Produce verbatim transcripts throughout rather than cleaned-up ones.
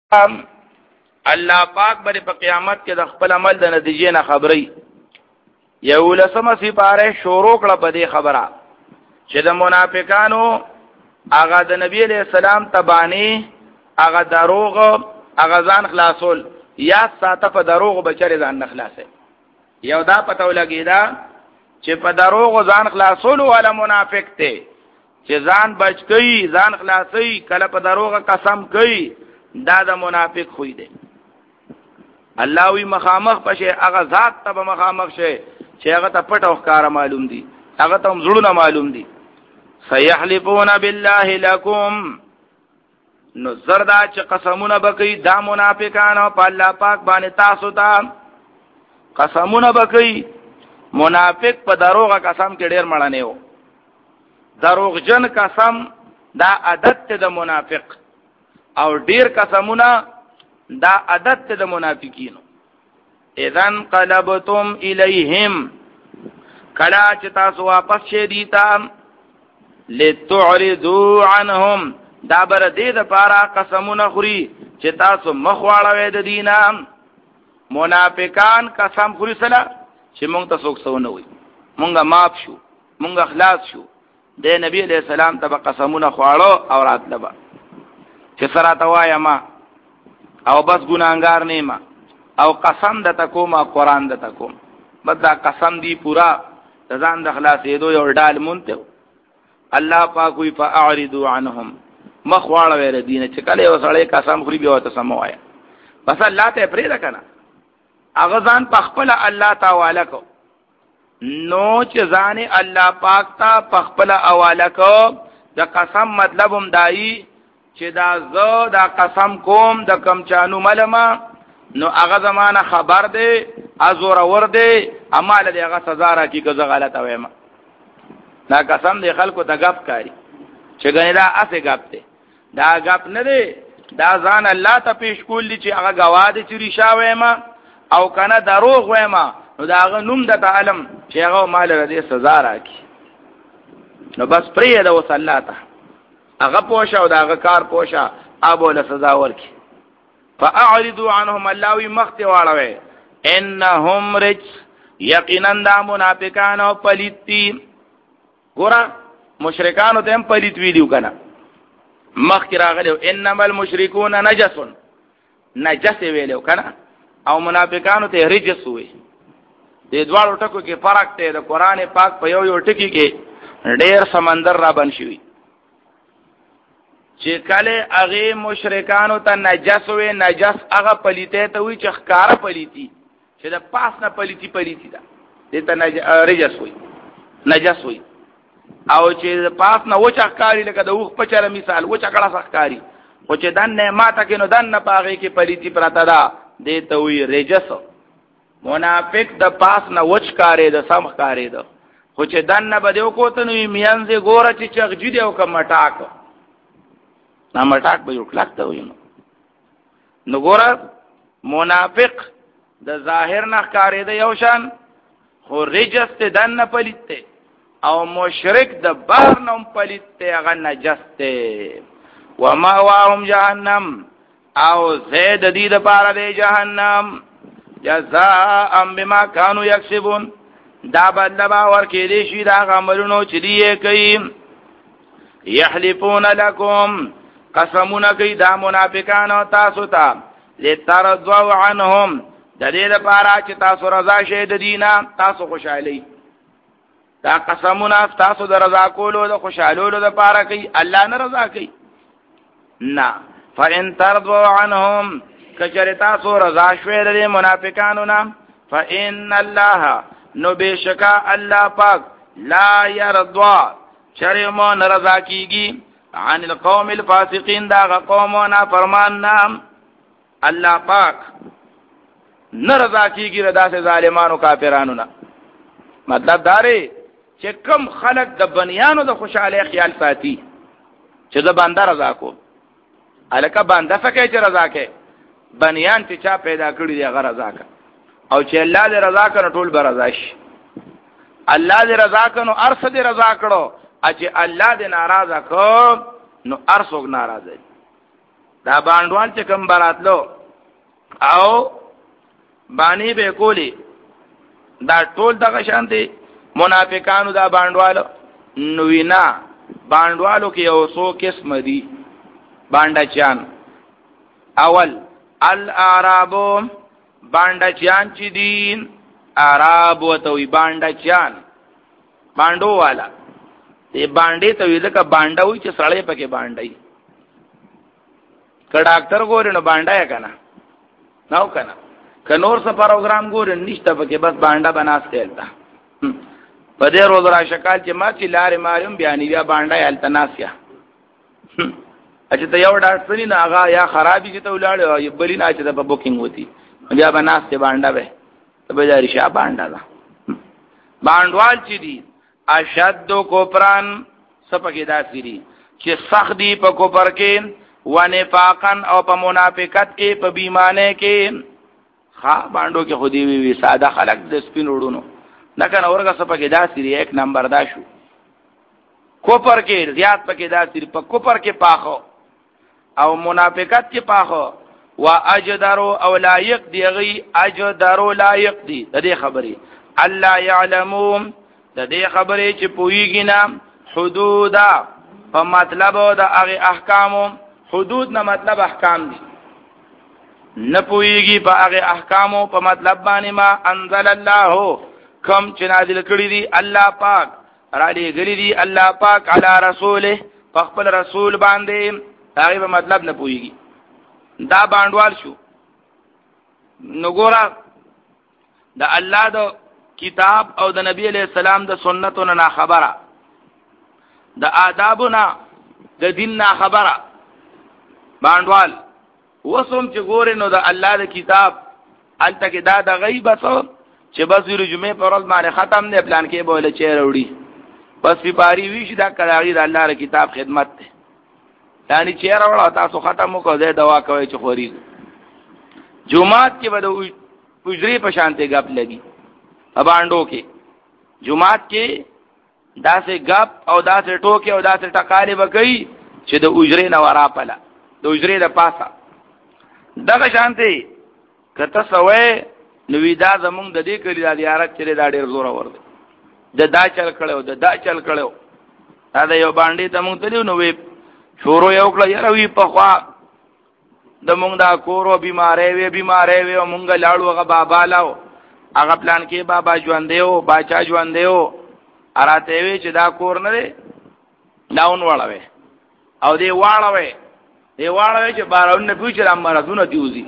الله پاک باندې په قیامت کې د خپل عمل د نتیجې نه خبري. یو لسمه سپاره شروع کړه په دې خبره چې د منافقانو هغه د نبی علیہ السلام تبانی هغه دروغ هغه ځان خلاصول یا ساته په دروغ بچره ځان خلاصي. یو دا پته ولګیدا چې په دروغ ځان خلاصول ولا منافق ته چې ځان بچ کوي ځان خلاصي کله په دروغ قسم کوي دا د منافق خوې دی. الله وی مخامخ پشه هغه ذات ته مخامخ شي چې هغه ته پټ او ښکارا معلوم دي هغه ته زړونه معلوم دي. سيحلفون بالله لكم نو زردا چې قسمونه بکئی دا منافقان په الله پاک باندې تاسو ته قسمونه بکئی. منافق په دروغه قسم کې ډیر مړنه و. دروغجن قسم دا عادت ته د منافق او ډیر قسمونه دا عادت ته د منافقینو. اذن قلبتم الیہم کلا چې تاسو واپس شې دیتا لتعرضوا عنهم دا بر دې د پارا قسمونه خوري چې تاسو مخواړه د دینه. منافقان قسم خوري سره چې مونږ ته څوک سونه وي مونږه معاف شو مونږه خلاص شو. د نبی علیہ السلام ته قسمونه خواړو او راتلبا چې سره توایا ما او بس ګناګار نه ما او قسم د تکوما قران د تکوم بدا قسم دی پورا ځان د خلاصې دو یو ډال مونته. الله پاک وی فاعرضوا عنهم مخواړه ور دینه چې کله وسړی قسم خوري بیا ته سموایا بس الله ته پرې ده کنه هغه ځان پخپل الله تعالی کو نو چې ځان الله پاک ته پخپل حواله کو. د قسم مطلب هم دای چې دا زه دا قسم کوم د کم چانو ملما نو هغه زمانہ خبر دی ازور ور دی اعمال دی هغه سزا را کی که زه غلطه وایم. دا قسم دی خلکو ته غپ کاری چې ګنې دا اسه غپ دی دا غپ نه دی دا ځان الله ته پیش کول دي چې هغه گواه دي چې ریشا وایم او کنه دروغ وایم نو دا هغه نوم د تعلم چې هغه مال ردی سزا را کی. نو بس پرې دا وصلاته هغه پوښه او دا هغه کار پوښه ابو له سزا ورکی. فاعرضوا عنهم الله وی مخته واړوي انهم رج یقینا دا منافقان او پلیتی. ګور مشرکانو ته هم پلیت ویلو کنه مخ کې راغلو انما المشركون نجس نجس ویلو کنه او منافقانو ته رجس وي. د دوړو ټکو کې فرق ته د قران پاک په یو یو ټکی کې ډېر سمندر را بن شي چې کله هغه مشرکانو ته نجس وي نجس هغه پلیته ته وي چې ښکارا پلیتی چې د پاس نه پلیتی پلیتی دا دته رجس وي نجس وي او چې د پاس نه وچ ښکاری لکه د وخ په چر مثال وچ کړه ښکاری او چې دن نه ماته کې نو دن نه پاغه کې پلیتی پراته دا دته وي رجس. منافق د پاس نه وچ کاری د سم کاری ده خو چې دن نه بده کو ته نو میانځه ګوره چې چغجی دی او کمټاک نا مټاک به یو کلاک ته وي نو ګوره منافق د ظاهر نه کاری ده یو شان خو رجس ته دن نه پلیته او مشرک د بار نوم پلیته هغه نجس ته. وماواهم جهنم او زید دی د پاره د جهنم جزاء بما كانوا يكسبون دا بدلبا ورکی دی شي دا عملونو چې دی کوي. يحلفون لكم قسمونه کوي دا منافقان او تاسو ته لترضوا عنهم د دې لپاره چې تاسو رضا شئ د دینه تاسو خوشالي. دا قسمونه تاسو د رضا کولو د خوشالولو لپاره کوي الله نه رضا کوي نه. فان ترضوا عنهم کچره تاسو رضا شوي د منافقانو نه فان الله نو بشکا الله پاک لا يرضى شرمو نرضا کیږي عن القوم الفاسقين دا قومنا فرمان نام الله پاک نرضا کیږي رضا سے ظالمانو کافرانو نه. مطلب داره چې کم خلق د بنیانو د خوشاله خیال ساتي چې د بنده رضا کو الکه بنده فکه چې رضا کې بنیان چې چا پیدا کړی دی هغه رضا کا او چې الله دې رضا کړي ټول به رضا شي. الله دې رضا کړي ارث دې رضا کړو چې الله دې ناراضه کو نو ارثوګ ناراضه دا باندوال چې کوم براتلو او باندې به کولی دا ټول دغه شانتي منافقانو دا باندوالو نو وینا باندوالو کې یو څو قسم دي باندچان. اول الاعراب باندچان چې دي عرب وتوي باندچان باندو والا ته باندې ته ویل کا باندوي چې سړی پکې باندای ک ډاکټر ګورې نو باندای کنه نو کنه ک نور څه پروګرام ګورې نشته پکې بس باندې بناسته التا په دې روز را شکال چې ما چې لارې ماریم بیانې بیا باندای التناسیا اچھا ته یو ډاکټر نه هغه یا خرابې چې ته ولاړ یو بلی نه چې په بوکینګ وتی بیا بناسته باندې به ته به داري شا باندې دا باندوال چې دي اشد کوپران سپکې داسيري چې سخت دي په کوپر کې ونفاقن او په منافقت کې په بیمانه کې ها باندو کې خودي وی وی ساده خلق د سپین وړونو لکه اورګه سپکې داسيري یک نمبر دا شو کوپر کې زیات پکې داسيري په کوپر کې پاخو او منافقت کې پاخو واجدروا او لایق دی غي اجدروا لایق دی د دې خبرې الله يعلمون د دې خبرې چې پويږي نه حدود په مطلب د هغه احکامو حدود نه مطلب احکام دي نه پويږي په هغه احکامو په مطلب باندې ما انزل الله کوم چې نازل کړی دي الله پاک را دي غلي دي الله پاک علی رسوله په خپل رسول باندې هغه په مطلب نه پويږي دا باندوال شو. نګورا د الله د کتاب او د نبی علیہ السلام د سنتونو نه خبره د آدابونو د دین نه خبره باندوال وسوم چې ګورې نو د الله د کتاب الته کې دا د غیبت چې بس ویرو جمعه پر ورځ باندې ختم نه پلان کې بوله چې وروړي بس په ویش دا کلاغي د الله د کتاب خدمت ته یعنی چیر وړه تاسو ختم وکړو د دوا کوي چې خوري جمعات کې به د پوجري په شانته غپ لګي اباندو کې جمعات کې داسې غپ او داسې ټوکې او داسې ټکالې وکړي چې د اجرې نه ورا پله د اجرې د پاسه دغه شانته کته سوې نو دا زمونږ د دې کلی د زیارت چې دا ډېر زوره ور دي د دا چل کړو د دا چل کړو دا د یو باندې ته مونږ ته نو وې شورو یو کله یاره وی په خوا د مونږ دا کورو بیمارې وی بیمارې وی مونږ لاړو هغه بابا لاو هغه پلان کې بابا ژوند دیو باچا ژوند دیو اراته وی چې دا کور نه دی داون واړوي او دی واړوي دی واړوي چې بارون نه پوښ را مرزونه دیوزي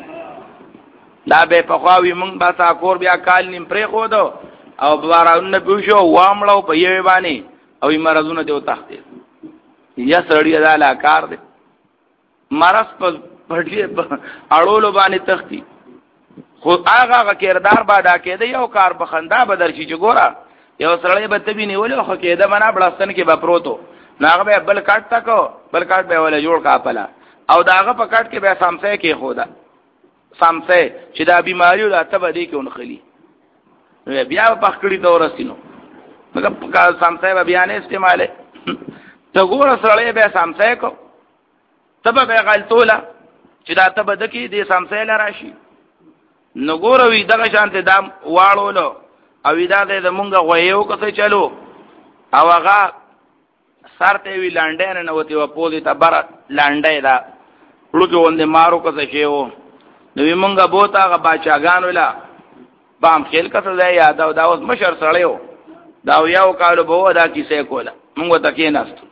دا به په خوا وی مونږ با تا کور بیا کال نیم پرې خو دو او بارون نه پوښو وامړو په یوه باندې او مرزونه دیو تخته یا سړی دا لا کار دی مرس په پټي اړولو باندې تختی خو هغه کردار بادا کېده یو کار بخندا بدر شي چې ګوره یو سړی به تبي نیول خو کېده منا بلستان کې به پروتو ناغه به بل کټ تکو بل کټ به ولا جوړ کا پلا او داغه په کټ کې به سامسه کې خودا سامسه چې دا بیماری او ته دې کې اونخلی بیا په خکړی دورسینو مګر سامسه به بیان استعماله ته ګوره سړی به سامسه کو تبه به غلطوله چې دا ته بد کې دې سامسه لراشي نو ګوره وی دغه شانته دام واړولو او دا د مونږه غویو کته چلو او هغه سرته وی لاندې نه وتی و پوزي ته بر لاندې دا لوګي وندې مارو کته شیو نو مونږه بوته هغه باچاګان ولا بام خیل کته ځای یاد او دا اوس مشر سړیو دا یو کالو بو دا کیسه کوله مونږ ته کې ناست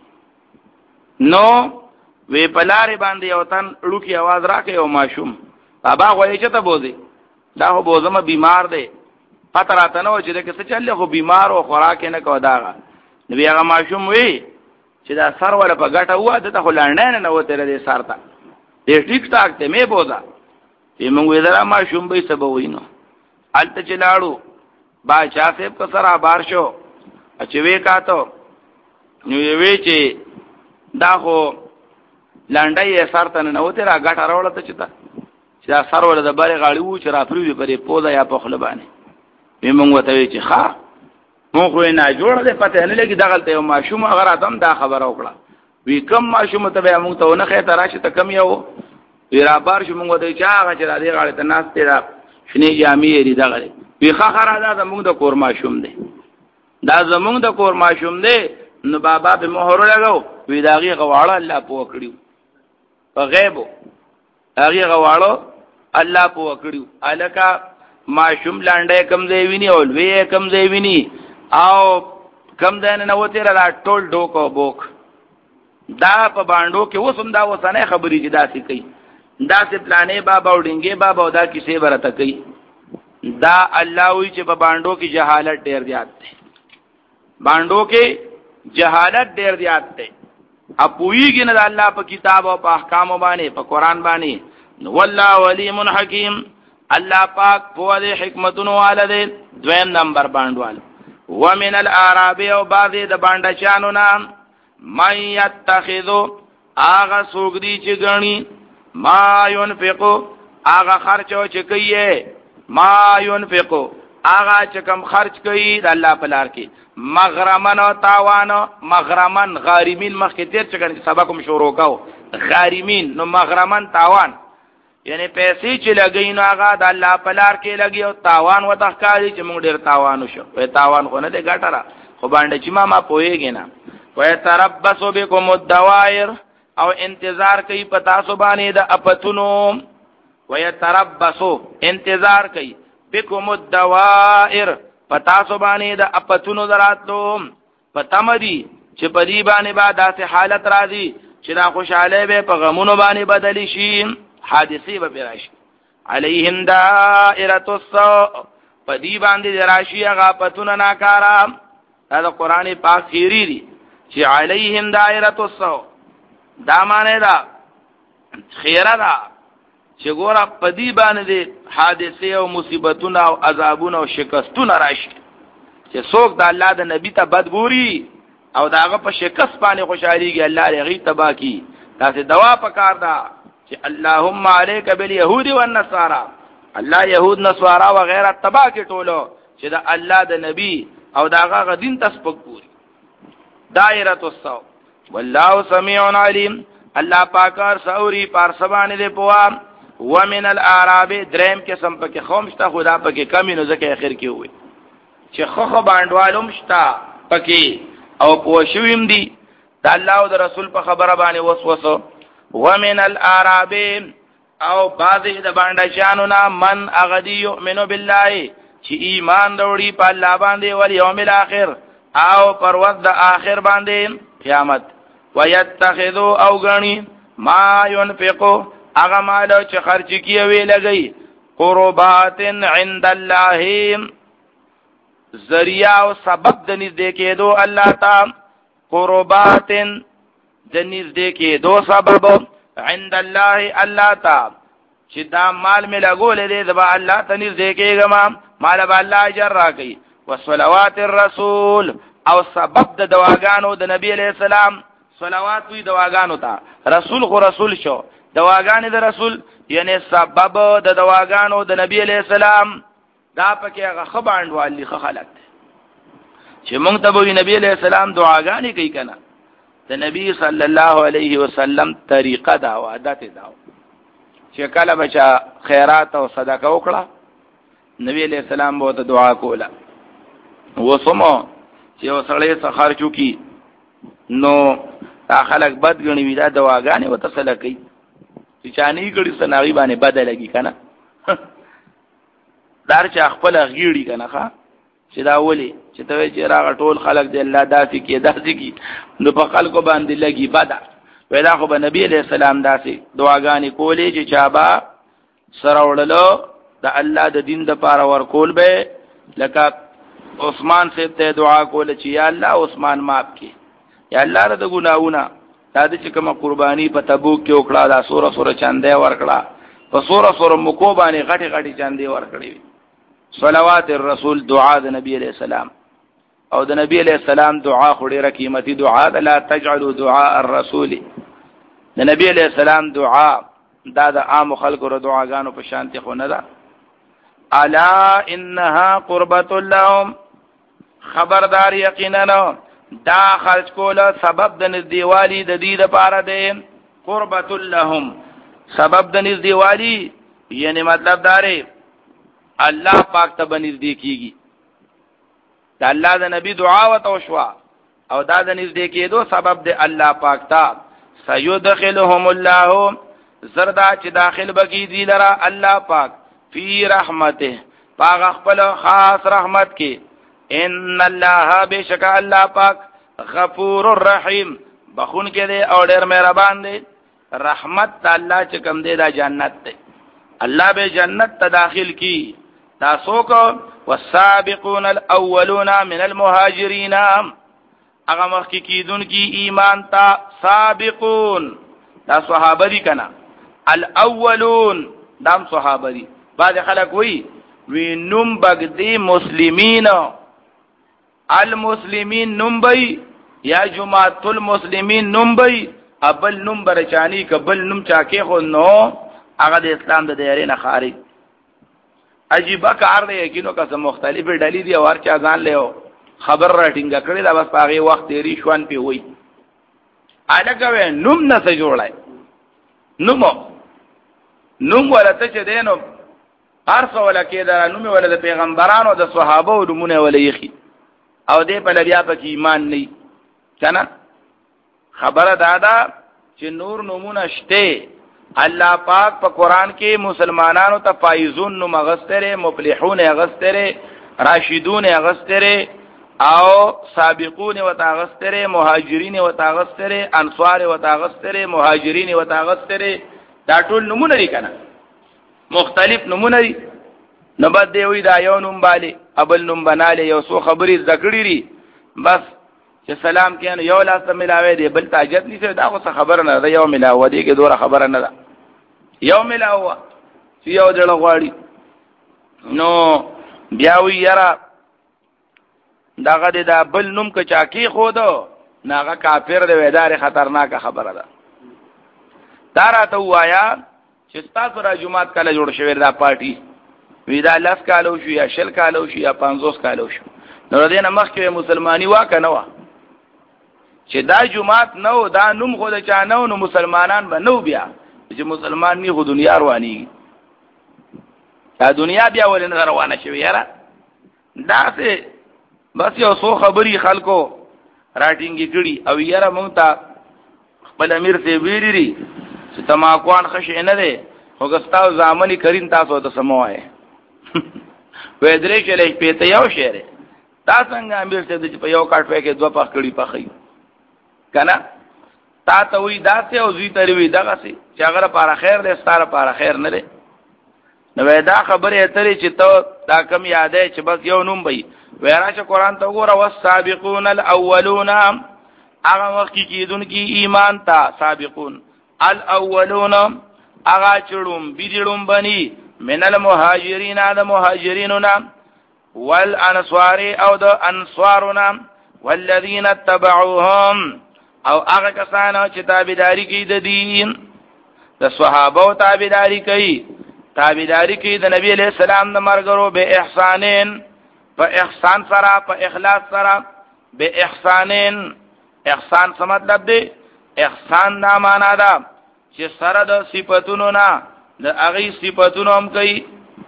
نو وی پلاری باندې یو تن لوکي आवाज راکې او ماشوم بابا غوي چته بوزي دا هو بوزمه بیمار دی پته راته نو چې دا څه چلې خو بیمار او خوراک نه کو داغه نو هغه ماشوم وی چې دا سر ولا په ګټه وه ته خو لاندې نه وته دې سر ته دې ټیک ټاک ته مې بوزا یې موږ وی دا ماشوم به سبا وینو الته چلاړو با چا سیب کو سره بار شو چې وی کاته نو وی چې دا خو لاندې سر ته نه وته را ګټه راوړل ته چتا چې دا سر ولا د باري غاړي وو چې را پریوي پرې پوزا یا په خلبانه وی موږ وته چې ښا مونږ نه جوړ دې پته نه لګي دغلته یو ماشوم هغه ادم دا خبر او کړه وی کم ماشوم ته به موږ ته نه خې ته راشي ته کم یو وی را بار شو موږ ته چا هغه چې را دی غاړه ته ناس ته را شنه جامې لري دغه وی خخره دا زموږ د کور ماشوم دی دا زموږ د کور ماشوم دی نو بابا به مهر لګاو وی داغي غواړه الله په وکړیو په غیب هغه غواړو الله په وکړیو الکا ماشوم لاندې کم دی ویني او لوی کم دی ویني او کم دنه نو تیر را ټول ډوکو بوک دا په باندو کې وسم دا وسنه خبرې چې داسې کوي داسې پلانې بابا او ډنګې بابا او دا کیسې برته کوي دا الله وی چې په باندو کې جهالت ډیر زیات دی باندو کې جهالت ډیر زیات دی اپویږي نه د الله په کتاب او په احکام باندې په قران باندې والله ولیم حکیم الله پاک په دې حکمتونو والده دویم نمبر باندوال ومن الاعراب او بعض د باندچانو نام من یتخذو آغا سوگدی چی گنی ما ينفقو آغا خرچو چی کئیے ما ينفقو آغا چکم خرچ کئی دا اللہ پلار کی مغرمن و تاوان مغرمن غارمین مخی تیر چکن سبکم شروع کاؤ غارمین نو مغرمن تاوان یعنی پیسې چې لګی نو هغه د الله په لار کې لګي او تاوان و تخکاری چې موږ ډیر تاوان وشو په تاوان خو نه دی ګټره خو باندې چې ما ما پوهیږي نه ويتربصوا بكم الدوائر او انتظار کوي پتا سو باندې د اپتونو ويتربصوا انتظار کوي بكم الدوائر پتا سو باندې د اپتونو دراتلو پتا مدي چې پدی باندې با داسې حالت راځي چې دا خوشاله به په غمونو باندې بدلی شي حادثه به راشي علیهم دائره السوء پدی باندې راشي هغه پتون ناکارا دا قرآن پاک خیری دی چې علیهم دائره السوء دا معنی دا خیره دا چې ګوره پدی باندې حادثه او مصیبتونه او عذابونه او شکستونه راشي چې څوک د الله د نبی ته بدګوري او داغه په شکست باندې خوشاليږي الله لري غي تبا کی تاسو دوا پکار دا چې اللهم عليك باليهود والنصارى الله يهود نصارا وغيرها تبا کی ټولو چې د الله د نبی او داغه غدین تسبق پوری دائره السوء والله سميع عليم الله پاکار سوري پارسبان دې پوا ومن الاعراب دریم کې سم پکې خومشته خدا پکې کمی نو ځکه اخر کې وي چې خو باندوالم شتا پکې او پوښویم دي د الله او د رسول په خبره باندې وسوسه ومن الاعراب او بعض د باندې شانو نا من اغدی یؤمن بالله چې ایمان وروړي په الله باندې او یوم الاخر او پر ورځ د اخر باندې قیامت ويتخذو او غنی ما ينفقو هغه مال چې خرچ کیوي لګي قربات عند الله ذریعہ او سبب د نږدې کېدو الله تعالی قربات د نږدې کېدو سبب عند الله الله تعالی چې دا مال می لګول دي د الله ته نږدې کېږم مال به الله اجر راکړي وصلوات الرسول او سبب د دواګانو د نبی علیہ السلام صلوات وی دواګانو ته رسول خو رسول شو دواګانې د رسول یعنی سبب د دواګانو د نبی علیہ السلام دا پکې هغه خباند والی خلک چې مونږ ته وی نبی علیہ السلام دعاګانې کوي کنه د نبی صلی الله علیه وسلم طریقه دا او عادت دا چې کله بچا خیرات او صدقه وکړه نبی علیہ السلام به ته دعا کوله وسمو چې وسړې سخر چوکي نو تا خلک بد غنی وی دا دواګانې وته سره کوي چې چانی کړي سناوی باندې بدل لګي کنه دار چې خپل غیړي کنه ښا چې دا ولي چې ته چې راغ ټول خلک دې الله داسې کې داسې کې نو په خلکو باندې لګي بدا ودا خو به نبی علیہ السلام داسې دعاګانې کولې چې چابا سره وړلو د الله د دین د پاره ور کول به لکه عثمان سے ته دعا کوله چې یا الله عثمان معاف کړي یا الله رد ګناونه دا چې کوم قرباني په تبوک کې وکړه دا سوره سوره چاندې ورکړه په سوره سوره مکو باندې غټي غټي چاندې ورکړې صلوات الرسول دعا د نبی علیہ السلام او د نبی علیہ السلام دعا خو ډیره قیمتي دعا ده لا تجعلوا دعاء الرسول د نبی علیہ السلام دعا دا د عام خلکو ر دعاګانو په شانتي خو نه ده الا انها قربت لهم خبردار یقینا دا خرج کوله سبب د نزدېوالي د دې لپاره ده قربت لهم سبب د نږدېوالي یعنی مطلب داره الله پاک ته نږدې کیږي. د الله د نبی دعا وته شوا او دا د نږدې کېدو سبب د الله پاک ته. سيدخلهم الله زردا چې داخل بکی دی لرا الله پاک فی رحمته پاک خپل خاص رحمت کې. ان الله بشک الله پاک غفور الرحیم بخون کې دی او ډېر مهربان دی. رحمت الله چې کوم دی دا جنت دی. الله به جنت ته داخل کی. تاسو کو والسابقون الاولون من المهاجرین هغه مخکې کیدون کی ایمان تا سابقون دا صحابه دي کنا. الاولون دام صحابه دي. بعض خلک وی وی نوم بغدی مسلمین المسلمین نوم بی یا جماعت المسلمین نوم بی ابل نوم برچانی کبل نوم چاکه خو نو هغه د اسلام د دایره نه خارج. عجیب کار دی کینو که مختلفه ډلې دي او هر چا ځان له خبر راټینګه کړی دا بس هغه وخت تیری شوان پی وای الګو نوم نه څه جوړای نوم نوم ولته چې دینو ارث ولا کېدا نوم ولا د پیغمبرانو د صحابه نومونه ولا یخي او دې په لبیا په ایمان نه کنه. خبره دادا چې نور نمونه شته. الله پاک په قران کې مسلمانانو ته فایزون نو مغستره مفلحون غستره راشدون غستره او سابقون و تاغستره مهاجرین و تاغستره انصار و تاغستره مهاجرین و تاغستره دا ټول نمونه لري کنه مختلف نمونه لري. نو بد دی وی دا یو نوم بالی ابل نوم بناله یو سو خبرې ذکرې لري بس چې سلام کین یو لاس ته ملاوي دی بل تاجت نشي دا خو خبر نه ده. یو ملاوه دی کې دوره خبره نه ده. یو ملاوه چې یو دړه غواړي نو بیا وی یاره داغه دا بل نوم که چاکی خودو ناغه کافر دی ویدار خطرناک خبره ده. دا راته وایا چې تاسو را جمعات کله جوړ شوی دا پارټي وی دا لاس کالو شو یا شل کالو شو یا پنځوس کالو شو نو دې نه مخکې مسلمانی واکه نه و چې دا جمعات نو دا نوم خو د چا نو نو مسلمانان به نو بیا چې مسلمان نه خو دنیا رواني دا دنیا بیا ولې نه روانه شوی یاره دا څه بس یو سو خبري خلکو راټینګي کړي او یاره مونږ ته خپل امیر ته ویری چې تماکوان خشه نه ده وګستاو ځامنی کریم تاسو ته سموای وې درې کې لې پېته یو شعر تاسو څنګه امیر ته د په یو کاټ کې دوه پخ کړي پخې کنه تا ته وی داسې او زی تری وی دغه سي چې هغه لپاره خیر دی ستاره لپاره خیر نه دی. نو دا خبره اترې چې ته دا کم یادې چې بس یو نوم وي وراشه قران ته وګوره والسابقون الاولون هغه وخت کې کیدون کی ایمان تا سابقون الاولون هغه چړم بيدړم بني من المهاجرين هذا مهاجريننا والانصار او د انصارنا والذين اتبعوهم او هغه کسانو چې تابعداري کوي د دین د صحابه او تابعداري کوي تابعداري کوي د نبی عليه السلام د مرګرو به احسانین په احسان سره په اخلاص سره به احسانین. احسان څه مطلب دی؟ احسان دا معنا ده چې سره د صفاتونو نه د هغه صفاتونو هم کوي.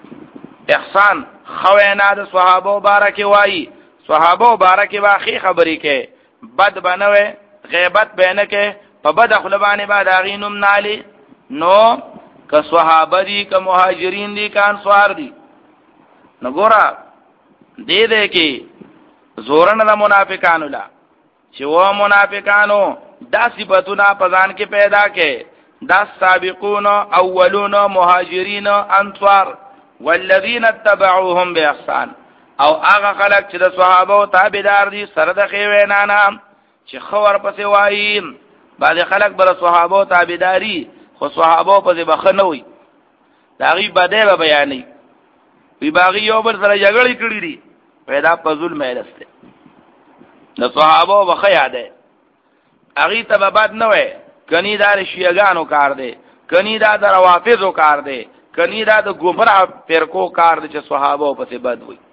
احسان خوینا د صحابه مبارک وایي صحابه مبارک واخی خبرې کوي بد بنوي غیبت بینه کې په بد خلبانه بعد اغینم نالی نو که صحابه دي که مهاجرین دي که انصار دي نو ګورا دې دې کې زورن د منافقانو لا چې و منافقانو دا صفاتونه په ځان کې پیدا کې دا سابقون اولون مهاجرین انصار والذین اتبعوهم باحسان او هغه خلک چې د صحابه او تابعدار دي سره د خوینانا چې خور پسې وایي بعض خلک بر صحابه او تابعداري خو صحابه پسې بخنوي دا غي بده به بیانې وی باغی یو بر سره جګړې کړې دي پیدا په ظلم ایرسته د صحابه وخه یاده اغي ته بعد نه وای کني دار شیعاګانو کار دی کني دا د روافضو کار دی کني دا د ګمرا فرقو کار دی چې صحابه پسې بد وي.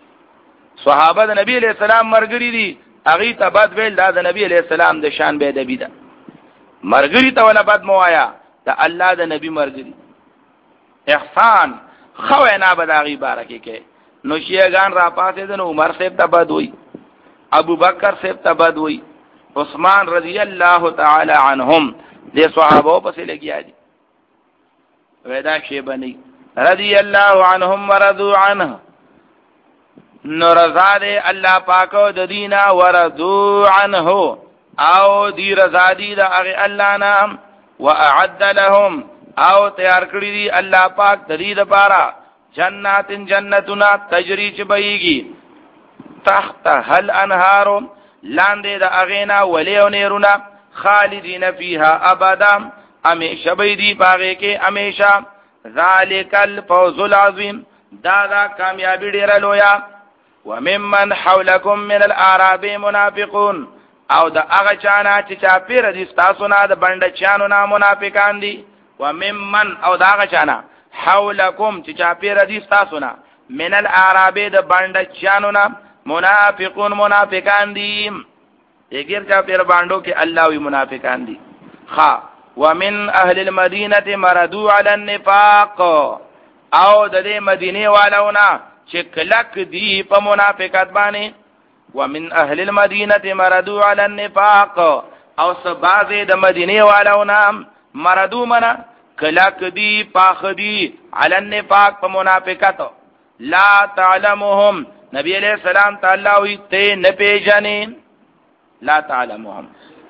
صحابه د نبی علیہ السلام مرګري دي اغي ته بد ویل دا د نبی علیہ السلام د شان به ادبی ده مرګري ته ولا بد موایا د الله د نبی مرګري احسان خو نه بداغي بارکه کې نو شیعاګان را پاسې د عمر صاحب ته بد وي ابو بکر صاحب ته بد وي عثمان رضی الله تعالی عنهم دې صحابه په سره لګیا دي ودا شی بني رضی الله عنهم ورضوا عنه نو رضا دې الله پاک د دینا ورضوا عنه او دی رضا دی دا هغه الله نام واعد لهم او تیار کړی دی الله پاک د دې لپاره جناتن جنتنا تجری چ بهيږي تحت هل انهار لاندې د اغینا ولیو نیرونا خالدین فیها ابدا همیشه به دی پاغه کې همیشه ذالک الفوز العظیم دا دا کامیابی ډیره لویا وممن حولکم من الاعراب منافقون او دا هغه چانا چې چا پیر دي تاسو نه د بند چانو نه منافقان دي وممن او دا هغه چانا حولکم چې چا پیر دي تاسو نه من الاعراب د بند چانو نه منافقون منافقان دي یګر چا پیر باندو کې الله وی منافقان دي خا ومن اهل المدینه مردوا علی النفاق او د دې مدینه والونا چې کلک دي په منافقت باندې ومن اهل المدینه مردوا علی النفاق او سبازه د مدینه والونا مردوا منا کلک دي پاخ دي علی النفاق په منافقت لا تعلمهم نبی علیہ السلام تعالی وی ته نه پیژنې لا تعلمهم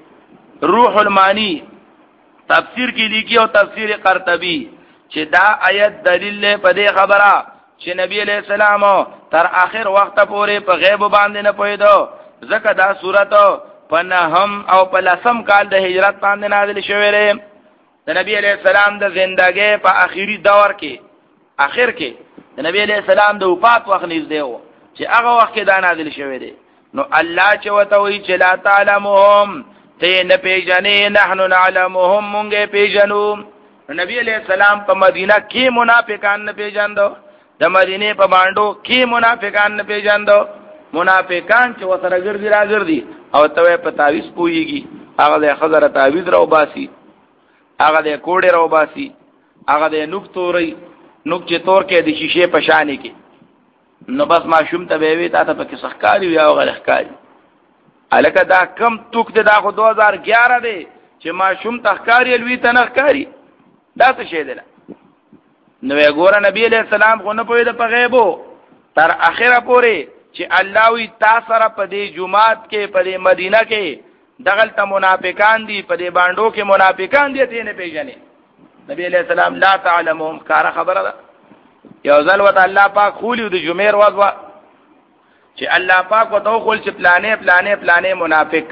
روح المانی تفسیر کې لیکي او تفسیر قرطبی چې دا آیت دلیل په دې خبره چې نبی علیہ السلام تر آخر وخت پورې په غیب باندې نه پوهیدو ځکه دا سورته په نهم او په لسم کال د هجرت باندې نازل شوې ده د نبی علیہ السلام د ژوندۍ په آخري دور کې آخر کې د نبی علیہ السلام د وفات وخت نږدې و چې هغه وخت کې دا نازل شوې ده نو الله چې وته وی چې لا تعلمهم ته نه پیژنې نحنو نعلمهم مونږه پیژنو نبی علیہ السلام په مدینه کې منافقان نه پیژاندو د مدینه په باندې کې منافقان نه پیژاندو منافقان چې وسره ګرځي راګرځي او ته په تعویذ پويږي هغه د خزر تعویذ راو باسي هغه د کوډه راو باسي هغه د نوک توري نوک چې تور کې د شیشه په شانې کې نو بس ماشوم ته وی تا ته پکې سخکاری وی او غلخکاری الکه دا کم توک ته دا خو دو هزار اګیارہ دی چې ماشوم تخکاری لوی ته نخکاری دا څه شی دی نو وګوره نبی علیہ السلام خو نه پوهید په غیبو تر اخره پورې چې الله وی تاسو سره په دې جمعات کې په دې مدینه کې دغلت منافقان دي په دې باندو کې منافقان دي ته نه پیژنې نبی علیہ السلام لا تعلمهم کار خبره ده یو ځل وته الله پاک خولیو د جمعیر وځوا چې الله پاک وته خول چې پلانې پلانې پلانې منافق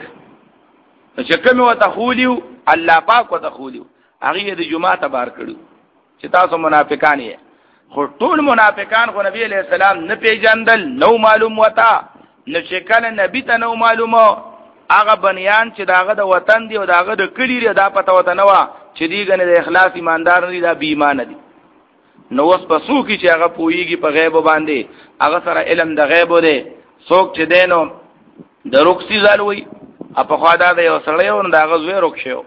چې کوم وته خولیو الله پاک وته خولیو هغه د جمعه تبار کړو چې تاسو منافقان یې خو ټول منافقان خو نبی علیہ السلام نه پیژندل نو معلوم وتا نو شکل نبی ته نو معلومه هغه بنیان چې داغه د وطن دی او داغه د کلی دی دا پته وته نو چې دیګنه د اخلاص ایماندار نه دی دا بی ایمان دي نو اوس په څوک چې هغه پوېږي په غیب باندې هغه سره علم د غیب دی څوک چې دینو د روکسي زالوي په خواده دی او سره یو دا غزوې روک شو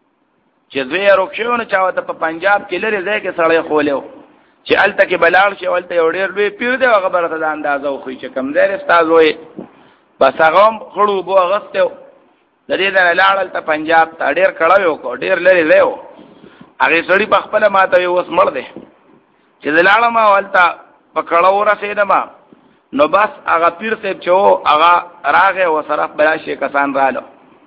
چې زوی روک شو نو چاوته په پنجاب کې لري ځای کې سړی خولیو چې الته کې بلال شي ولته یو ډېر لوی پیر دی هغه برته د اندازو خو چې کم دی استاد وې بس هغه خړو بو غسته د دې نه لاړل ته پنجاب ته ډېر کړهو کو ډېر لري لیو هغه سړی په خپل ماته یو وس مړ دی چې دلاله ما ولتا پکړو رسیدم نو بس هغه پیر صاحب چې هغه راغه وسره بلا شي کسان رالو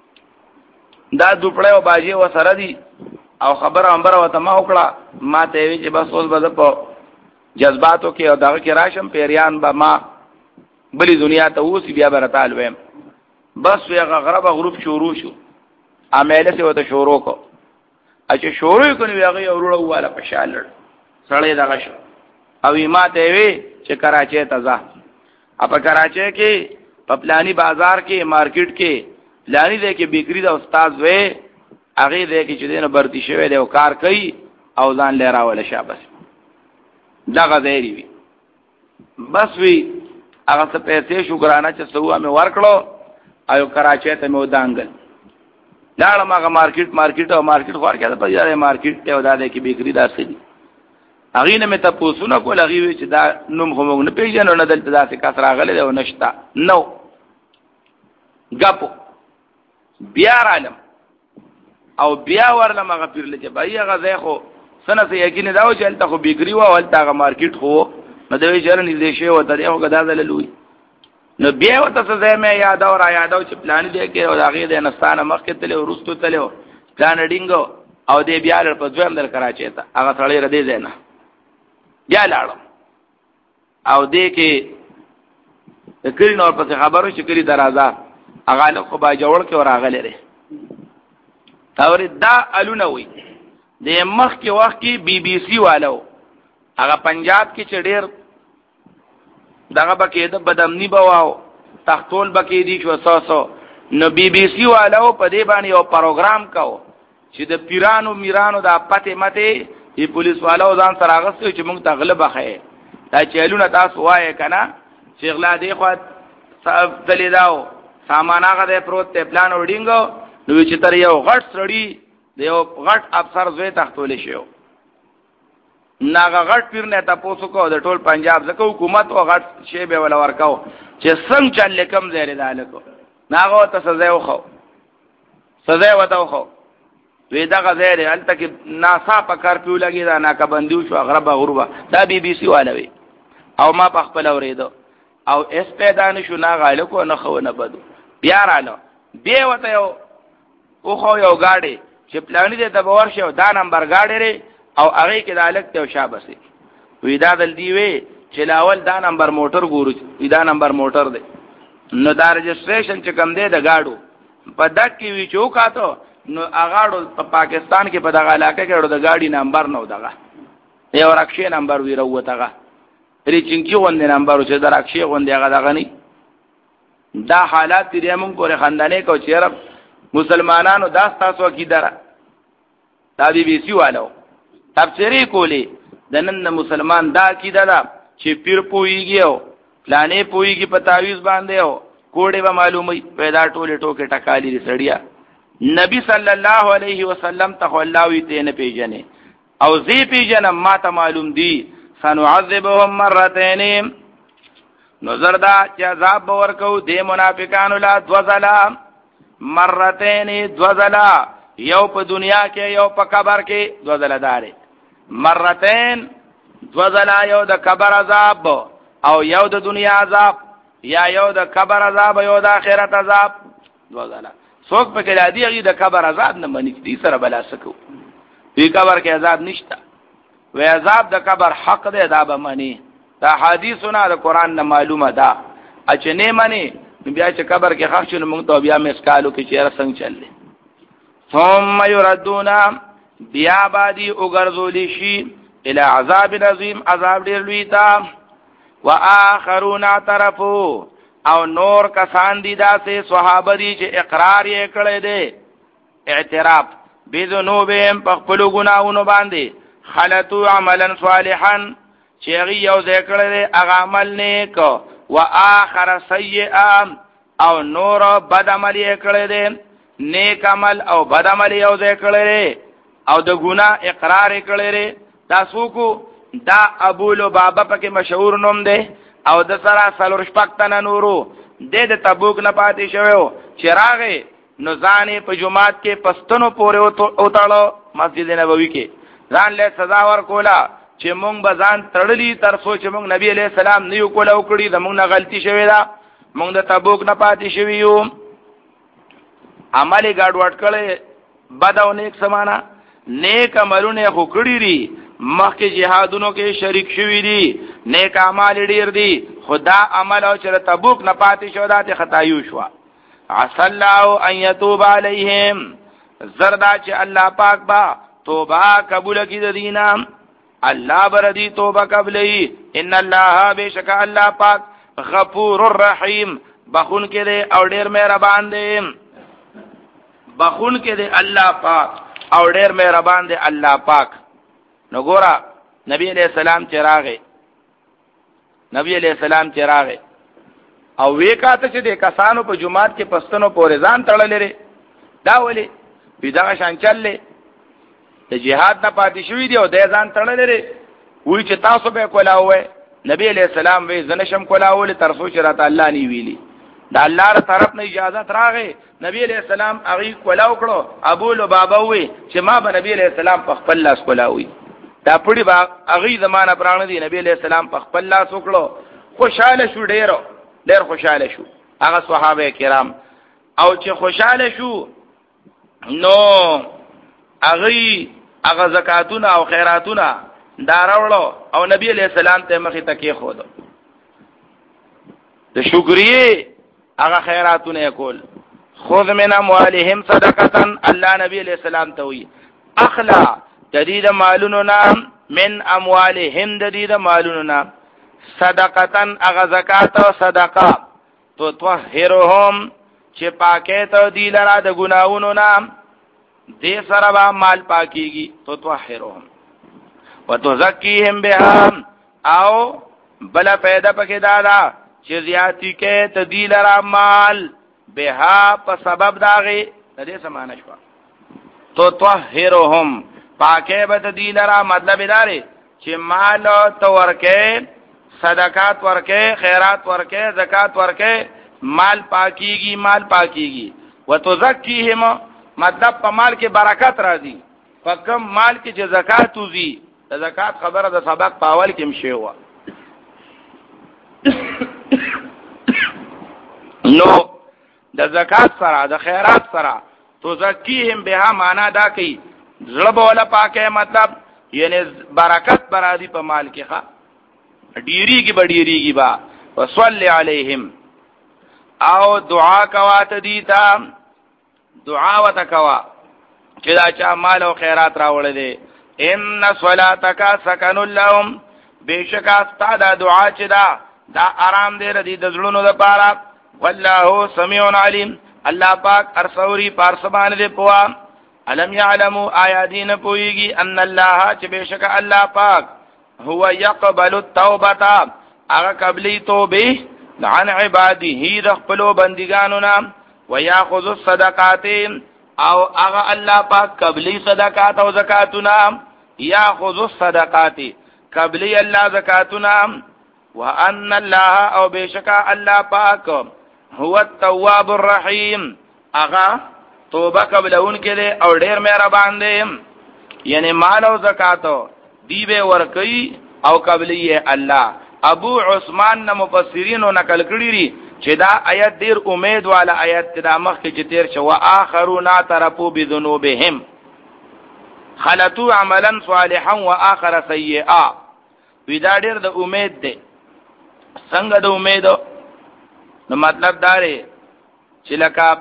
دا دوپړې او باجی وسره دي او خبره امبره وته ما وکړه ما ته وی چې بس اوس به په جذباتو کې او دغه کې راشم پیریان به ما بلی دنیا ته اوس بیا برتال ویم بس وی هغه غرب غروب شروع شو عمله سي وته شروع کو اچھا شروع کړي هغه وروړو والا په شالړ سړی دغه شو او ما ته وی چې کراچۍ ته ځه اپ کراچۍ کې په پلاني بازار کې مارکیټ کې پلاني دې کې بیکری دا استاد وې هغه دې کې چې دینه برتی شوی دی او کار کوي او ځان لراول شابه دغه دی وی بس وی هغه څه پیسې شکرانه چې سوه مې ورکړو او کراچۍ ته مې ودانګل لاړم هغه مارکیټ مارکیټ او مارکیټ خور کې په یاره مارکیټ ته ودا ده کې بیکری داسې دي هغه نه مې تاسو نه کول هغه چې دا نوم هم نه پیژنو نه دلته داسې کس راغلی دی او نشتا نو غپو بیا رالم او بیا ورلم هغه پیر لچ بای هغه ځای خو سنه سه یقین دا و چې الته خو بیکری و او الته هغه مارکیټ خو نو دوی چرن دې شی وته دی هغه دا دللوي نو بیا وته څه ځای مې یاد او را یاد او چې پلان دی کې او هغه د نستانه مخ کې تل ورستو تل پلان ډینګو او دې بیا لر په ځویم در کراچي ته هغه تړي ردی زینا بیا لاړم او دې کې کلی نور په خبرو چې کلی درازه هغه له خو با جوړ کې وراغله لري اور دا الونه وي د مخ کې وخت کې بي بي سي والو هغه پنجاب کې چډیر دغه بکې د بدامنی بواو تختول بکې دي شو ساسو نو بي بي سي والو په دې باندې یو پروګرام کاو چې د پیرانو میرانو د پته مته ای پولیس والو ځان سره غوښتي چې موږ تغلب اخې دا چلونه تاسو وایې کنه چې غلا دی خو صاحب دلیداو سامان هغه د پروت ته پلان وډینګو نو چې تر یو غټ سړی د یو غټ افسر زوی تختول شو ناغه غټ پیر نه تاسو کو د ټول پنجاب زکه حکومت او غټ شی به ول ورکاو چې څنګه چل کم زیر دالکو ناغه ته سزا وخو سزا وته وخو وی دا غزیر الته کې ناسا په کار پیو لګی دا ناکه بندیو شو غربه غربه دا بي بي سي والوي او ما په خپل اوریدو او اس پیدا نشو ناغه لکو نه خو نه بدو بیا رالو بیا وته یو او خو یو گاډي چې پلان دې ته باور شو دا نمبر گاډي لري او هغه کې دالک ته شابسي وی دا دل دی وی چې لاول دا نمبر موټر ګورو وی دا نمبر موټر دی نو دا رجسټریشن چې کم دی د گاډو په دک کې وی چوکاتو نو اغاړو په پاکستان کې په دغه علاقې کې د گاډي نمبر نو دغه یو رکشې نمبر وی وروتهغه ریچینګي غونډه نمبر چې درکشې غونډه هغه دغه نه دا حالات دې موږ پورې خندانې کو چیرې مسلمانانو داس تاسو کې درا دا بي بي سي والو تفسیری کولی د نن مسلمان دا کې دا چې پیر پويږي او پلانې پويږي په تعویز باندې او کوډه به معلومي پیدا ټوله ټوکه ټکالي سړیا نبی صلی الله علیه وسلم ته الله وی ته نه پیژنې او زی پیژنم ما ته معلوم دی سنعذبهم مرتين نظر دا چې عذاب ورکو د منافقانو لا دوزلا مرتين دوزلا یو په دنیا کې یو په قبر کې دوزلا داري مرتين دوزلا یو د قبر عذاب او یو د دنیا عذاب یا یو د قبر عذاب یو د آخرت عذاب دوزلا څوک په کې لادي هغه د قبر عذاب نه مني دي سره بلا سکو په قبر کې عذاب نشته و عذاب د قبر حق دی دا به مني دا حدیثونه د قران نه معلومه ده اچنه مني بیا چې قبر کې خښ شنو موږ ته بیا مسکالو کې چیرې څنګه چللې ثم يردون بیا بادي وګرځول شي الى عذاب عظیم عذاب ډیر لوی تا واخرون اعترفوا او نور کسان دي داسې صحابه دي چې اقرار یې کړی دی اعتراف بذنوبهم په خپل ګناہوں باندې خلطوا عملا صالحا چې یو ذکر دی هغه عمل نیک واخر سیئا او نور بد عمل یې کړی دی نیک عمل او بد عمل یو ذکر دی او د ګناه اقرار یې کړی دی تاسو کو دا ابو لبابه پکې مشهور نوم دی او د سره سلور شپکتنه نورو د د تبوک نه پاتې شوو چراغه نو ځانې په جمعات کې پستنو پورې اوتاړو مسجد نبوي کې ځان له سزا ور کولا چې مونږ به ځان تړلی تر څو چې مونږ نبی عليه السلام نه یو کوله وکړي د مونږ نه غلطي شوې ده مونږ د تبوک نه پاتې شوی یو عملي ګډ وډ کړي بداو نیک سمانا نیک عملونه خو کړی دي مخکې جهادونو کې شریک شوی دي نیک اعمال ډیر دي خدا عمل او چې تبوک نه پاتې شو دا ته خدایو شو عسى الله ان يتوب عليهم زردا چې الله پاک با توبه قبول کړي د دینه الله بردی توبه قبلې ان الله بشک الله پاک غفور الرحیم بخون کې دے او ډیر مهربان دی بخون کې دے الله پاک او ډیر مهربان دی الله پاک نو ګورا نبی علیہ السلام چراغه نبی علیہ السلام چراغه او وکاته چې د کسانو په جمعات کې پستنو پورې ځان تړلې دا ولی پیدا شان چللې د جهاد نه پاتې شوی دی او د ځان تړلې لري وی چې تاسو به کولاوي نبی علیہ السلام وی زنشم کولاول تر سوچ راته الله نی ویلي دا الله تر طرف نه اجازه راغې نبی علیہ السلام هغه کولاو کړو ابو لبابه وی چې ما به نبی علیہ السلام په خپل لاس کولاوي دا پړي با هغه زمانہ پرانه دی نبی علیہ السلام په خپل لاس وکړو خوشاله شو ډېر ډېر خوشاله شو هغه صحابه کرام او چې خوشاله شو نو هغه هغه زکاتونه او خیراتونه دا راوړو او نبی علیہ السلام ته مخې تکي خو دو د شکرې هغه خیراتونه کول خذ من اموالهم صدقه الله نبی علیہ السلام ته وی اخلا جدید مالونو نام من اموالهم جدید مالونو نام صدقه هغه زکات او صدقه تو طهرهم چې پاکه ته دی لرا د ګناونو نام دې سره به مال پاکيږي تو طهرهم وتزکیهم بها او بلا پیدا پکې دادا چې زیاتی کې تدیل را مال بها په سبب داغه دې سمانه شو تو طهرهم پاکه به تدیل را مطلب داري چې مال تو ورکه صدقات ورکه خیرات ورکه زکات ورکه مال پاکيږي مال پاکيږي وتزکیهم مطلب په مال کې برکت راځي په کم مال کې چې زکات وزي د زکات خبره د سبق په اول کې مشي و نو د زکات سره د خیرات سره تو زکیهم بها معنا دا کوي زړه بوله پاکه مطلب یعنی برکت برادي په مال کې ښه ډیریږي بډیریږي با وصلی علیهم او دعا کوا ته دیتا دعا وتکوا چې دا چا مال او خیرات راوړل دي ان صلاتک سکن لهم بشکا استاد دعا چې دا دا آرام دی ردی د زړونو لپاره والله سمیع علیم الله پاک ارسوري پارسبان دې پوا علم يعلموا آیادین پویږي ان الله چې بشکا الله پاک هو يقبل التوبه هغه قبلی توبه عن عباده د خپل بندګانو نام وياخذ الصدقات او هغه الله پاک قبلی صدقات او زکاتنا یاخذ الصدقات قبلی الله زکاتنا وان الله او بشکا الله پاک هو التواب الرحیم هغه توبه قبلون کړي او ډیر مهربان دی یعنی مال او زکات دی به ورکي او قبلی الله ابو عثمان نه مفسرینو نقل کړی دي چې دا آیت ډیر امید والا آیت دا مخکې چې تیر شو واخرون اعترفوا بذنوبهم خلطوا عملا صالحا واخر سيئا ودا ډیر د امید دی څنګه د امید نو مطلب دا دی چې لکه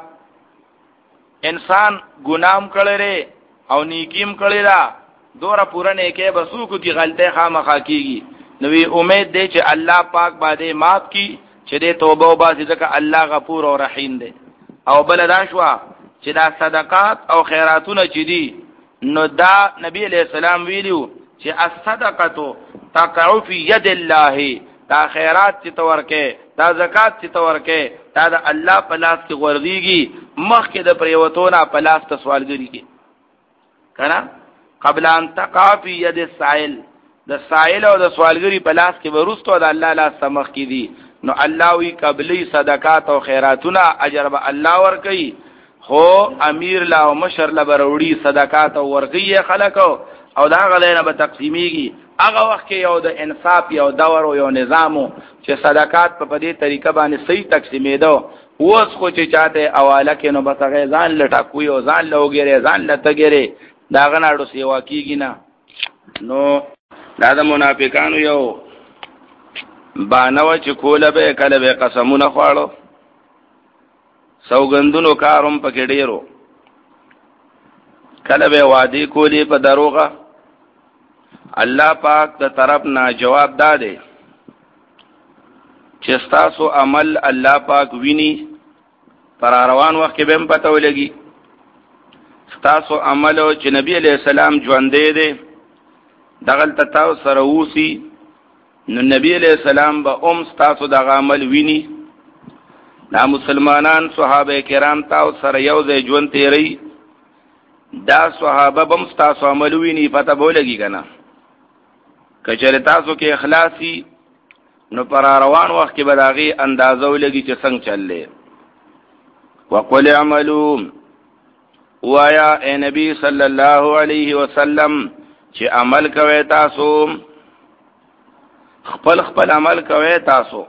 انسان ګنام کړي او نیکیم کړي دا دوره پوره نه کې بسو کو کی غلطه خامخا کیږي نو وی امید دی چې الله پاک باندې معاف کی چې دې توبه او باسي ځکه الله غفور او رحیم دی او بل دا شو چې دا صدقات او خیراتونه چې دي نو دا نبی علیہ السلام ویلو چې الصدقه تقع فی ید الله دا خیرات چې تورکه دا زکات چې تورکه دا د الله په لاس کې غوړديږي مخکې د پریوتونه په لاس ته سوالګری کې کنه قبل ان تقع فی ید السائل د سائل او د سوالګری په لاس کې ورستو د الله لاس سمخ کې دي نو الله وی قبلی صدقات او خیراتونه اجر به الله ور کوي خو امیر لا او مشر لا بروړي صدقات او ورغي خلق او دا غلینه به تقسیمیږي هغه وخت کې یو د انصاف یو دور او یو نظامو چې صدقات په دې طریقه باندې صحیح تقسیمېدو اوس خو چې چاته اواله کې نو بس هغه ځان لټاکوي او ځان لوګره ځان لټګره دا غناړو سیوا کیږي نه نو دا د منافقانو یو بانو چې کوله به کله به قسمونه خواړو سوګندونو کاروم پکې ډیرو کله به وادي کولی په دروغه الله پاک د طرف نه جواب داده چې تاسو عمل الله پاک ویني پر روان وخت کې به هم پته ولګي تاسو عمل او چې نبی علیہ السلام ژوندې دي دغل تاسو سره وسی نو نبی علیہ السلام به اوم تاسو دغه عمل ویني دا مسلمانان صحابه کرام تاسو سره یو ځای ژوند تیری دا صحابه بم تاسو عملوینی پته بولګي کنه کچره تاسو کې اخلاصي نو پر روان وخت کې بداغي اندازو لګي چې څنګه چللې. وقل اعملوا وایا اے نبی صلی الله علیه وسلم چې عمل کوي تاسو خپل خپل عمل کوي تاسو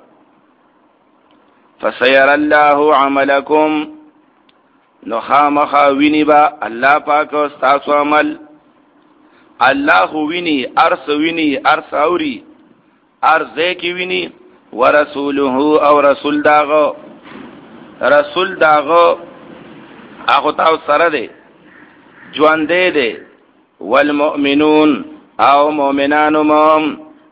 فسير الله عملكم نو خامخا ویني با الله پاک تاسو عمل الله ویني ارس ویني ارس اوري ارزه کی ویني ورسوله او رسول داغو رسول داغو هغه تاسو سره دی ژوند دی والمؤمنون او مؤمنانو مم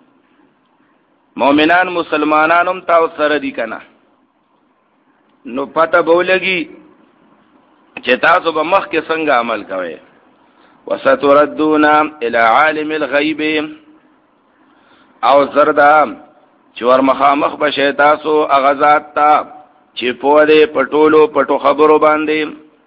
مؤمنان مسلمانانم تاسو سره دي کنه نو پته بولګي چې تاسو به مخ کې څنګه عمل کوئ. وستردون الى عالم الغیب او زردا چې ور مخامخ بشي تاسو اغزاد تا چې په دې پټولو پټو خبرو باندې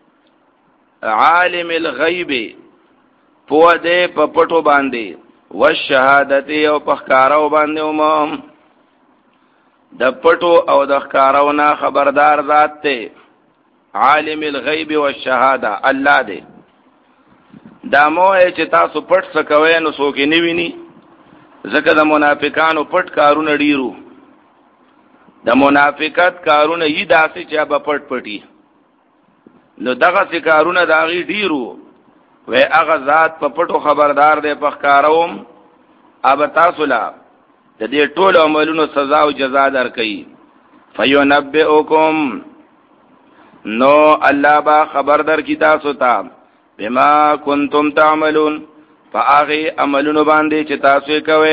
عالم الغیب په دې په پټو باندې والشهادت او په ښکارو باندې ومم د پټو او د ښکارو نه خبردار ذات ته عالم الغیب والشهاده الله دې دا مو چې تاسو پټ څه کوئ نو څوک نه ویني ځکه د منافقانو پټ کارونه ډیرو د منافقت کارونه یی داسې چې به پټ پټي نو دغه څه کارونه داغي ډیرو وې هغه ذات په پټو خبردار دی په ښکاروم اب تاسو لا د دې ټول عملونو سزا او جزا درکې فینبئکم نو الله با خبر در کی تاسو ته بما کنتم تعملون فاغي عملونو باندې چې تاسو کوي.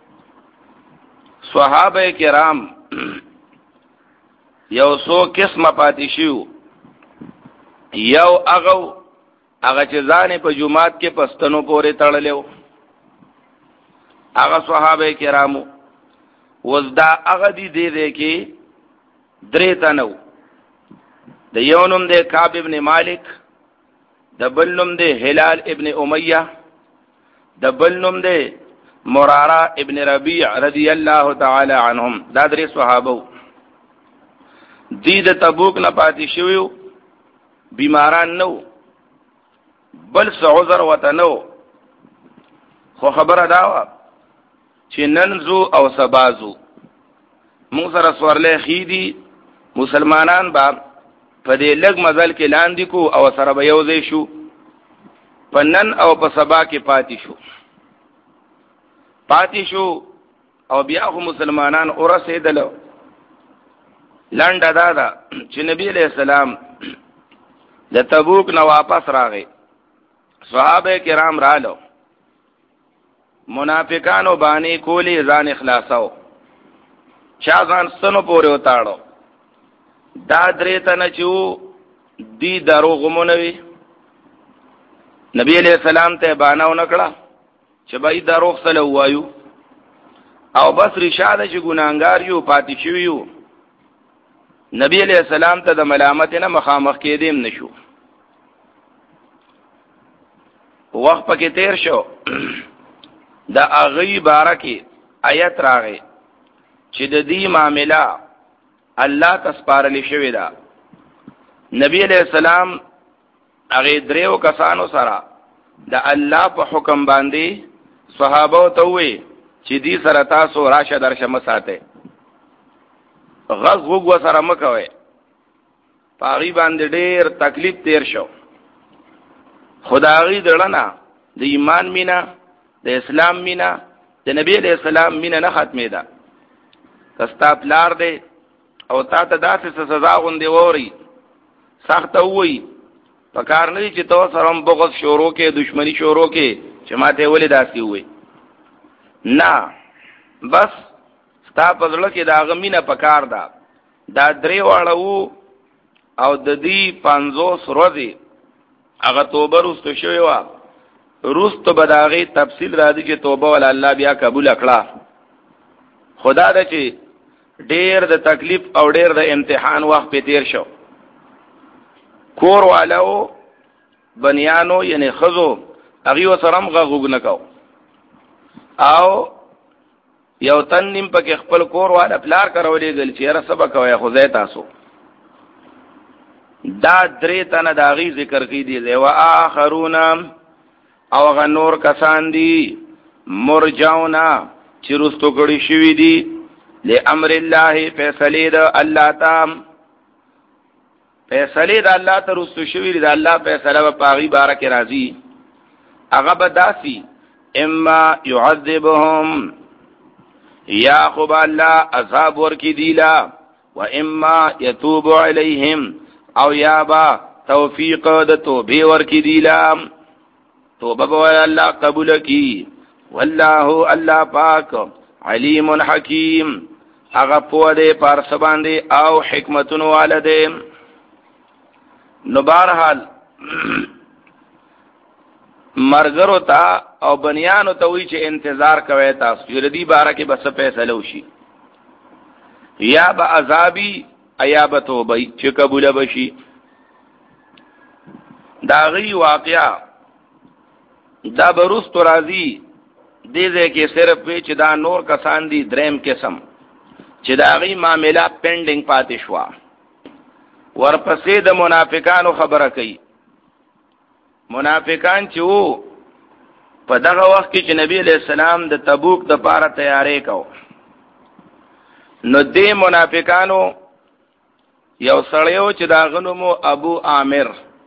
صحابه کرام یو سو قسمه پاتې شو یو هغه هغه چې ځانې په جمعات کې پستنو پورې تړلو هغه صحابه کرامو وزدا هغه دي دې دې کې درې تنو د یو نوم دی کعب ابن مالک د بل نوم دی هلال ابن امیہ د بل نوم دی مرارہ ابن ربیع رضی الله تعالی عنهم دا درې صحابه دي د تبوک نه پاتې شویو بیماران نو بل څه عذر وته نو خو خبره دا و چې ننزو او سبازو موږ سره سورلې خېدي مسلمانان با په دې لګ مزل کې لاندې کو او سره به یوځای شو پنن او په سبا کې پاتې شو پاتې شو او بیا خو مسلمانان اورسېدل لنډه دا ده چې نبی علیہ السلام د تبوک نه واپس راغی صحابه کرام رالو منافقانو باندې کولی ځان اخلاصاو چا ځان سنو پورې وتاړو دا درې تنه چې دی دروغ مونوي نبی علیہ السلام ته باناو نکړه چې بای دروغ سره وایو او بس رشاده چې ګناګار یو پاتې شویو نبی علیہ السلام ته د ملامت نه مخامخ کېدیم نشو وخت پکې تیر شو دا اغي بارکه آیت راغی چې د دې معاملې الله تسپارلی شوی دا نبی علیہ السلام هغه دریو کسانو سره د الله په حکم باندې صحابه ته وې چې دې سره تاسو راشه درشه مساته غز وګ سره مکوي پاغي باندې ډېر تکلیف تیر شو خدایي دړنا د ایمان مینا د اسلام مینا د نبی علیہ السلام مینا نه ختمه ده کستا پلار دی او تا ته داسې سزا غوندې ووري سخت وي پکار نه چې تو سره بغض شروع کې دشمنی شروع کې چې ماته ولې داسې وي نه بس ستا په ځل کې دا غمینه پکار ده دا درې واړه وو او د دې پنځوس ورځې هغه توبه روستو شوی و روستو بداغي تفصیل راځي چې توبه ول الله بیا قبول کړه خدا دې چې ډېر د تکلیف او ډېر د امتحان وخت په تیر شو کور والو بنیانو یعنی خزو هغه وسرم غوګ نکاو او یو تن نیم پکې خپل کور والا پلار کرولې گل چې را سبق وای خو زه تاسو دا درې تنه دا غي ذکر کی دي او اخرون او غنور کسان دي مرجونا چې رستو کړي شوی دي لامر الله فیصله د الله تام فیصله د الله ته رستو شوی دي د الله فیصله په پاغي بارک راضي هغه بداسي اما يعذبهم یا خب الله عذاب ورکی دیلا و اما يتوب عليهم او یا با توفیق د توبه ورکی دیلا توبه به الله قبول کی والله الله پاک علیم حکیم هغه په دې پر سباندې او حکمتونو والده نو بهرحال مرګرو تا او بنیانو ته وی چې انتظار کوي تاسو یردی بارا کې بس فیصله وشي یا با عذابی ایا به توبه چې قبول بشي دا غي واقعا دا برست راضی دې دې کې صرف وی چې دا نور کسان دي دریم قسم چې دا غي معاملې پینډینګ پاتې شو ورپسې د منافقانو خبره کوي منافقان چې وو په دغه وخت کې چې نبی علیہ السلام د تبوک د پاره تیارې کو نو دې منافقانو یو سړیو چې دا غنومو ابو عامر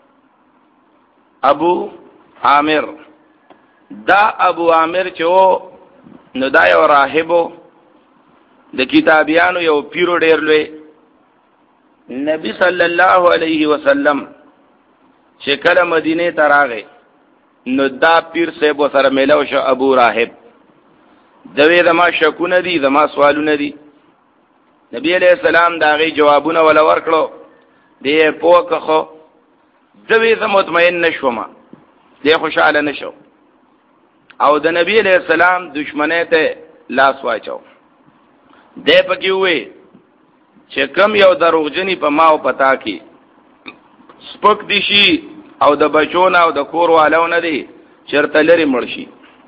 ابو عامر دا ابو عامر چې وو نو دا یو راهبو د کتابیانو یو پیرو ډیر لوی نبی صلی الله علیه وسلم چې کله مدینه ته راغی نو دا پیر صاحب سره ملو شو ابو راهب دوی زما شکونه دي زما سوالونه دي نبی علیہ السلام دا غي جوابونه ولا ورکړو دی پوکخو دوی زما مطمئن نشوم دی خوشاله نشو او د نبی علیہ السلام دشمنه ته لاس واچو دی پکې وې چې کم یو دروغجنی په ما او پتا کې سپک دي شي او د بچون او د کور والو نه دي چرته لري مرشي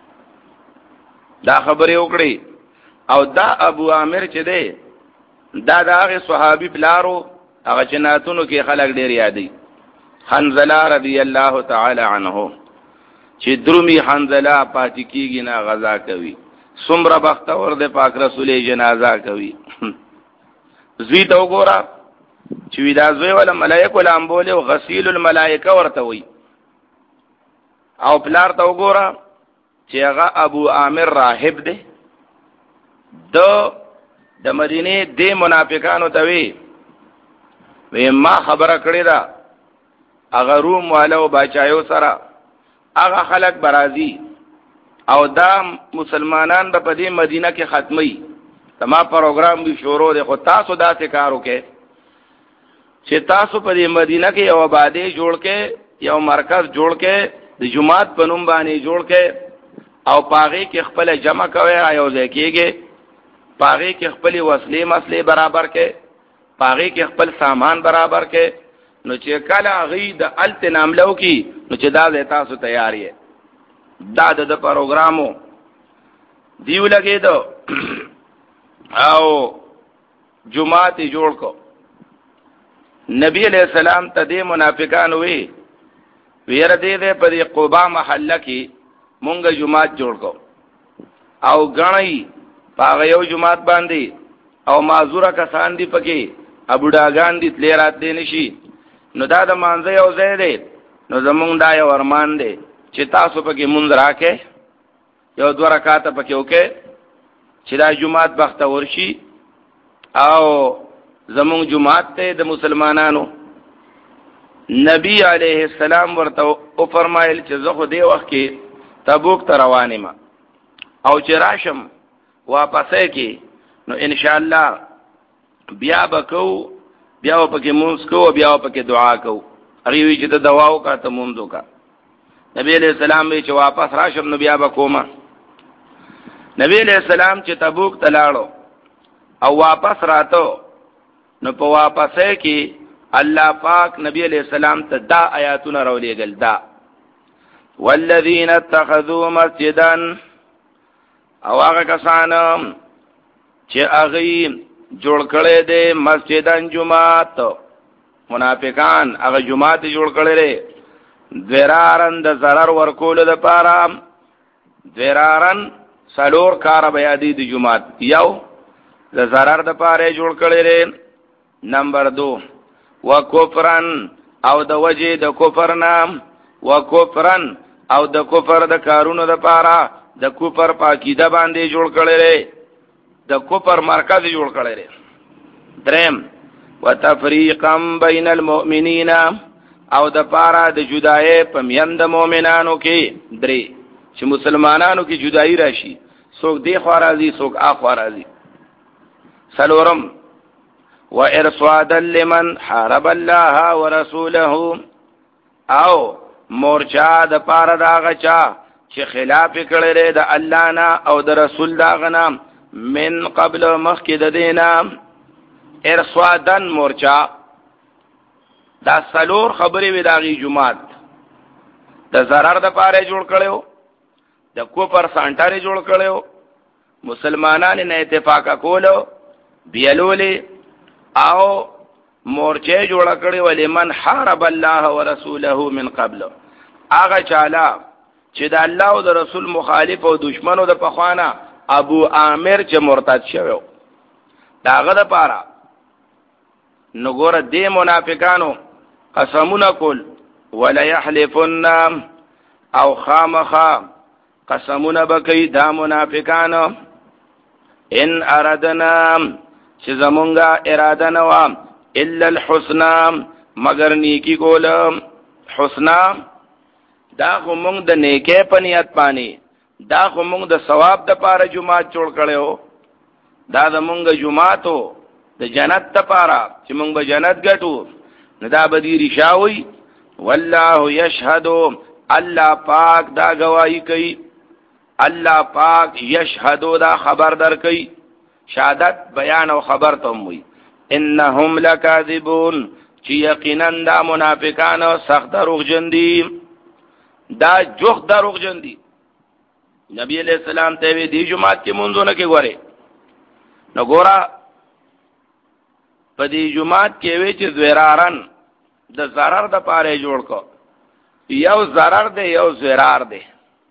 دا خبره وکړي او دا ابو عامر چې دی دا د هغه صحابي بلارو هغه جناتونو کې خلک ډیر یادي حنزله رضی الله تعالی عنه چې درومي حنزله پاتې کیږي نه غزا کوي څومره بختور د پاک رسول جنازه کوي زوی ته وګوره چې وی دا زوی ولا ملائکه لامبول او غسیل الملائکه ورته وي او پلار ته وګوره چې هغه ابو عامر راهب دی د د مدینه د منافقانو ته وی وی ما خبره کړی دا هغه روم والو بچایو سره هغه خلک برازي او دا مسلمانان په دې مدینه کې ختمي تما پروګرام به شروع دی خو تاسو داسې کارو کې چې تاسو په دې مدینه کې یو آبادی جوړ کې یو مرکز جوړ کې د جمعات په نوم باندې جوړ کې او پاغي کې خپل جمع کوي ایو ځکهږي پاغي کې خپل وسلې مسلې برابر کې پاغي کې خپل سامان برابر کې نو چې کله غي د الت ناملو کې نو چې دا تاسو تیار یې دا د پروګرامو دیو لګې دو او جمعات جوړ کو نبی علیہ السلام ته دې منافقان وی ویره دې دې په قباء محله کې مونږه جمعات جوړ کو او غنۍ پاغه یو جمعات باندې او معذوره کسان دي پکې ابوډاګان دي تلرات دي نشي نو دا د مانځه یو ځای دی نو زمونږ دا یو ارمان دی چې تاسو پکې مونږ راکې یو دوه رکعات پکې وکې چې دا جمعات بخت ورشي او زمون جماعت ته د مسلمانانو نبی علیہ السلام ورته او فرمایل چې زه خو دې وخت کې تبوک ته روانم او چې راشم واپسې کې نو ان شاء الله بیا بکو بیا پکې مونږ کو بیا پکې دعا کو هغه وی چې د دواو کا ته مونږ کا نبی علیہ السلام به چې واپس راشم نو بیا بکوما نبی علیہ السلام چې تبوک ته لاړو او واپس راتو نو په واپسې کې الله پاک نبی علیہ السلام ته دا آیاتونه راولېږل دا والذین اتخذوا مسجدا او هغه کسان چې هغه جوړ کړي دي مسجدن جمعات منافقان هغه جمعات جوړ کړي دي ذرارن د zarar ورکول د پاره ذرارن سلور کار بیا دي د جمعات یو د zarar د پاره جوړ کړي دي نمبر دو وکفرن او د وجه د کفر نام وکفرن او د کفر د کارونو د پاره د کفر پاکیده باندې جوړ کړي دي د کفر مرکز جوړ کړي دي دریم وتفریقا بین المؤمنین او د پاره د جدای په میند مؤمنانو کې درې چې مسلمانانو کې جدای راشي څوک دی خو راځي څوک اخو راځي سلورم وارصادا لمن حارب الله ورسوله او مورچا د پاره دا غچا چې خلاف کړي د الله نه او د رسول دا غنام من قبل مخکې د دینا ارصادن مورچا دا سلور خبرې وی داغي جمعات د zarar د پاره جوړ کړو د کوپر سانټاري جوړ کړو مسلمانانو نه اتفاق کولو بیلولې او مورچه جوړ کړي ولې من حارب الله ورسوله من قبل هغه چاله چې د الله او د رسول مخالف او دشمنو د پخوانه ابو عامر چې مرتد شوی داغه د پاره نګور دې منافقانو قسمونه کول ولا يحلفن او خامخا قسمونه بکې دا منافقانو ان اردنا چې زمونږه اراده نه و الا الحسنى مگر نیکی کول حسنا دا خو مونږ د نیکه په نیت باندې دا خو مونږ د ثواب د پاره جمعات جوړ کړو دا د مونږ جمعاتو د جنت ته پاره چې مونږ به جنت ګټو نه دا بدی رشاوي والله یشهد الله پاک دا گواہی کوي الله پاک یشهد دا خبر در کوي شهادت بیان او خبر ته وي انهم لکاذبون چې یقینا دا منافقان سخت دروغجن دي دا جوخ دروغجن دي نبی علیہ السلام ته وی دی جمعات کې مونږونه کې غوري نو ګورا په دې جمعات کې وی چې زرارن د zarar د پاره جوړ کو یو zarar دی یو زرار دی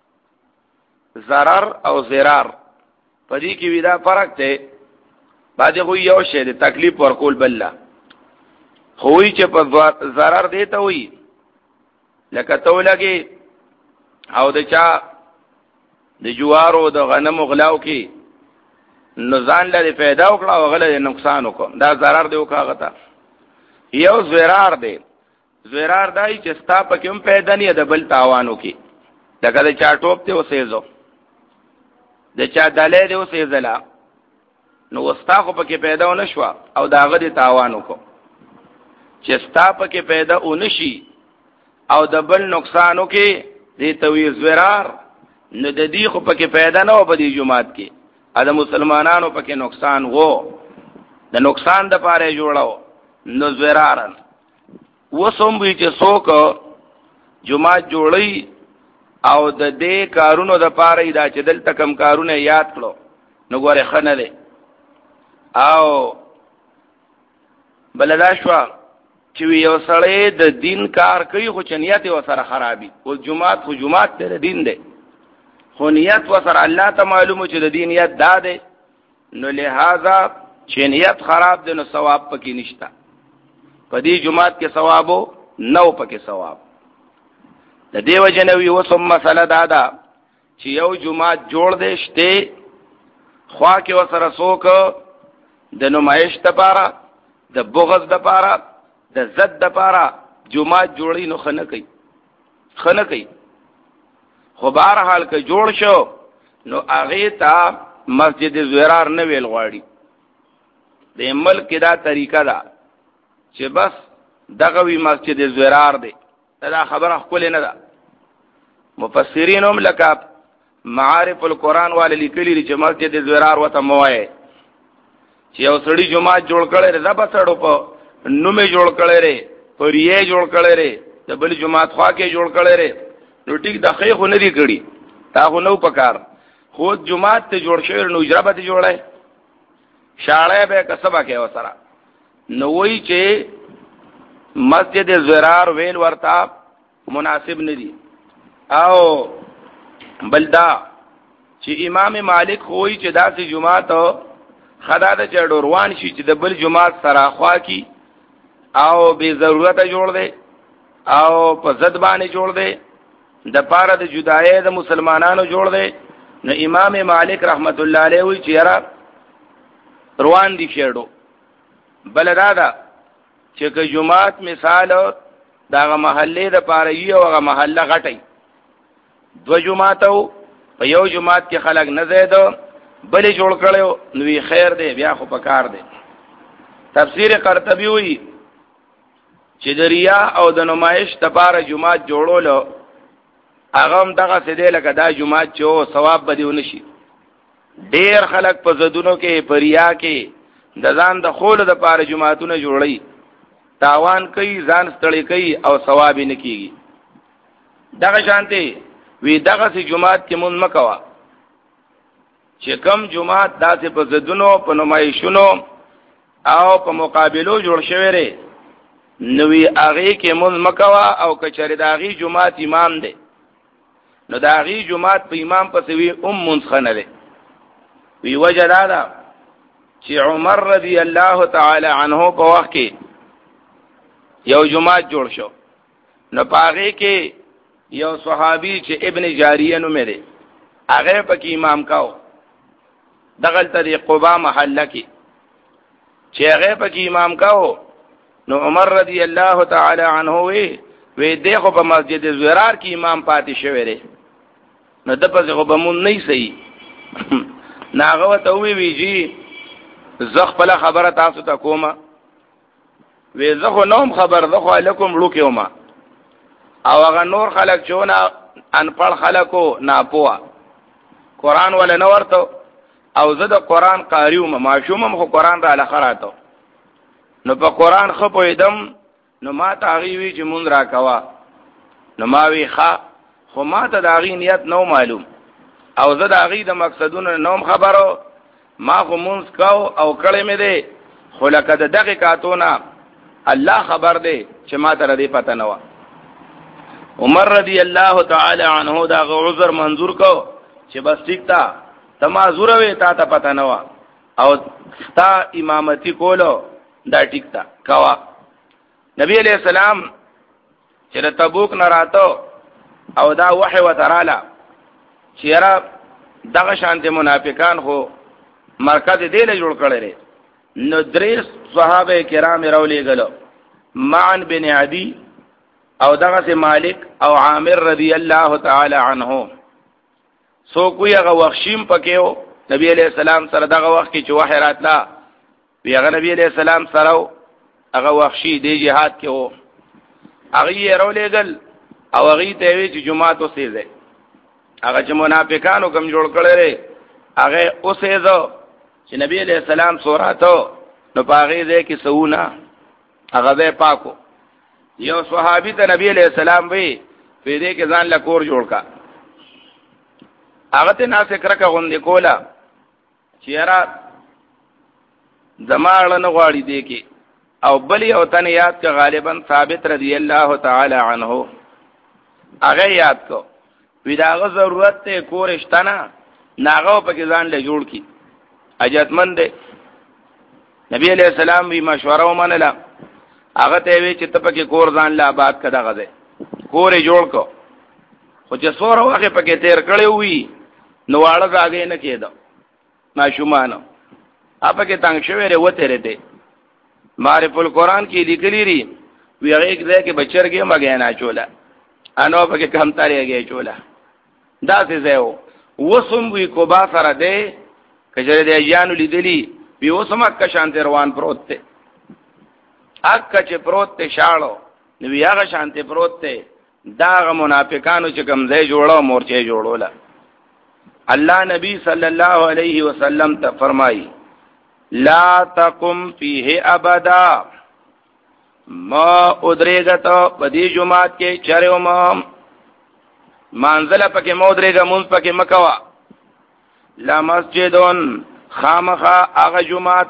zarar او زرار په دې کې ودا فرق دی باندې خو یو شی دی تکلیف ورکول بل خوې چې په zarar دی ته وی لکه تو لګي او د چا د جوارو د غنمو غلاو کې نزان لري پیدا وکړه او غله نقصان وکړه دا zarar دی وکاغه یو زرار دی زرار دای چې ستا په کوم پیدا نه د بل تاوانو کې دغه د چا ټوپ ته وسېزو د چا دلې دی وسېزلا نو وستا خو پکې پیدا ونه شو او داغه دی تاوانو کو چې ستا پکې پیدا ونشي او د بل نقصانو کې دی توي زرار نو د دې خو پکې پیدا نه و په دې جمعات کې اده مسلمانانو پکې نقصان وو د نقصان د پاره جوړاو نو زرارن وسوم وی چې څوک جمعات جوړي او د دې کارونو د پاره دا چې دلته کم کارونه یاد کړو نو ګوره خنه ده او بلدا شو چې یو سړی د دین کار کوي خو چنیت یې وسره خرابي او جمعات خو جمعات ته دین ده خو نیت وسره الله ته معلومه چې د دین نیت داده نو لہذا چې نیت خراب ده نو ثواب پکې نشته په دې جمعات کې ثوابو نو پکې ثواب د دیو جنوي وسم مسله دادا چې یو جمعات جوړ دې شته خوا کې وسره څوک د نمایش لپاره د بغض لپاره د زد لپاره جمعات جوړي نو خنه کوي خنه کوي خو بهر حال کې جوړ شو نو هغه ته مسجد زرار نه ویل غواړي د ملک دا طریقه ده چې بس دغه وی مسجد زرار دی دا خبره خپل نه ده مفسرین هم لکه معارف القرآن والے لیکلي چې مسجد زرار وته موای چې یو سړی جمعه جوړ کړي دا بسړو په نومې جوړ کړی ری پریې جوړ کړی ری د بل جماعت خوا کې جوړ کړی ری نو ټیک د خې خو نه دی کړی تا خو نو پکار خو جماعت ته جوړ شوی نو اجرا به جوړای شاړې به کسبه کې وسره نو وی چې مسجد زرار ویل ورتا مناسب نه دي او بلدا چې امام مالک خوې چې داسې جماعت خدا د چړوروان شي چې د بل جماعت سره خوا کی او به ضرورت جوړ دی او په زد باندې جوړ دی د پاره د جدای د مسلمانانو جوړ دی نو امام مالک رحمت الله علیه وی چې را روان دي شیړو بل دادا چې که جماعت مثال داغه محله د پاره یو هغه محله غټي دو جماعتو په یو جماعت کې خلک نه زیدو بلې جوړ کړو نو خیر دی بیا خو پکار دی تفسیر قرطبی وی چې د ریا او د نمایش لپاره جماعت جوړولو هغه هم دغه څه دی لکه دا جماعت چې او ثواب به دیونه شي ډیر خلک په زدونو کې په ریا کې د ځان د خول د لپاره جماعتونه جوړي تاوان کوي ځان ستړي کوي او ثواب نه کیږي دغه شانتي وی دغه سي جماعت کې مون مکوا چې کم جماعت داسې په زدونو په نمایشونو او په مقابلو جوړ شوی ری نوې هغه کې مون مکوا او کچری داغي جماعت امام دی نو داغي جماعت په امام پسې وی ام منسخنه دی وی وجه دا چې عمر رضی الله تعالی عنہ په وخت کې یو جماعت جوړ شو نو پاغه کې یو صحابي چې ابن جاریه نو مې هغه پکې امام کاو دغل ته قباء محله کې چې هغه پکې امام کاو نو عمر رضی الله تعالی عنہ وی وی دغه په مسجد زرار کې امام پاتې شوی دی نو د په ځغه بمون نه صحیح ناغه ته وی ویجی زخ په خبره تاسو ته کومه وی زخه نوم خبر زخه علیکم لوکیوما او هغه نور خلق چونه ان پړ خلقو ناپوا قران ولا نورته او زه د قران قاریوم ماشومم خو قران را لخراتو نو په قران خپویدم نو ما تاغي وی چې مون را کوا نو ما وی ښا خو ما ته داغي نیت نو معلوم او زه داغي د مقصدونو نوم خبرو ما خو مونږ کاو او کړه مې ده خو لکه د دغه کاتونه الله خبر دی چې ما ته ردی پته نه و عمر رضی الله تعالی عنہ دا عذر منظور کو چې بس ټیک تا تمازور وې تا ته پته نه و او تا امامتی کولو دا ټیک تا کوا نبی علیہ السلام چې تبوک نه راتو او دا وحی وتراله چې را دغه شانت منافقان خو مرکز دی له جوړ کړي نو درې صحابه کرام راولې غلو معن بن عدی او دغه مالک او عامر رضی الله تعالی عنہ سو کوی هغه وخشیم پکېو نبی علیہ السلام سره دغه وخت کې چې وحی راتلا وی هغه نبی علیہ السلام سره هغه وخشی دی جهاد کې وو هغه یې راولې غل او هغه ته وی چې جمعه تو سیزه هغه چې منافقانو کم جوړ کړي هغه اوسه زو چې نبی علیہ السلام سوراتو نو پاغه دې کې سونا هغه به پاکو یو صحابي ته نبی علیہ السلام وی په دې کې ځان لا کور جوړ کا هغه ته ناسه کرکه غوندې کولا چې را زماړه نه غواړي دې کې او بلی او تن یاد کا غالبا ثابت رضی الله تعالی عنہ هغه یاد کو وی داغه ضرورت ته کور اشتنا ناغه په کې ځان له جوړ کی اجازمند نبی علیہ السلام وی مشوره ومنله هغه ته وی چې ته په کې کور ځان لا آباد کړه غځه کور جوړ کو خو چې سوره واخه په کې تیر کړی وی نو واړه ځاګې نه کېده ماشومانو اپا کې تنگ شوی ره وته رته معرف القرآن کې لیکلی ری وی هغه کې کې بچرګي مګیا نه چولا انو په کې کم تاریږي چولا دا څه زو وسم وی کو با سره ده کجره د ایانو لیدلی وی وسم اک شانت روان پروت ته اک چې پروت ته شاړو نو وی هغه شانت پروت ته دا منافقانو چې کوم ځای جوړو مورچه جوړولا الله نبی صلی الله علیه وسلم ته فرمایي لا تقم فيه ابدا ما ادریگا تا بدی جماعت کے چریو ما منزل پاکی ما ادریگا منز پاکی مکوا لمسجدون خامخا آغا جماعت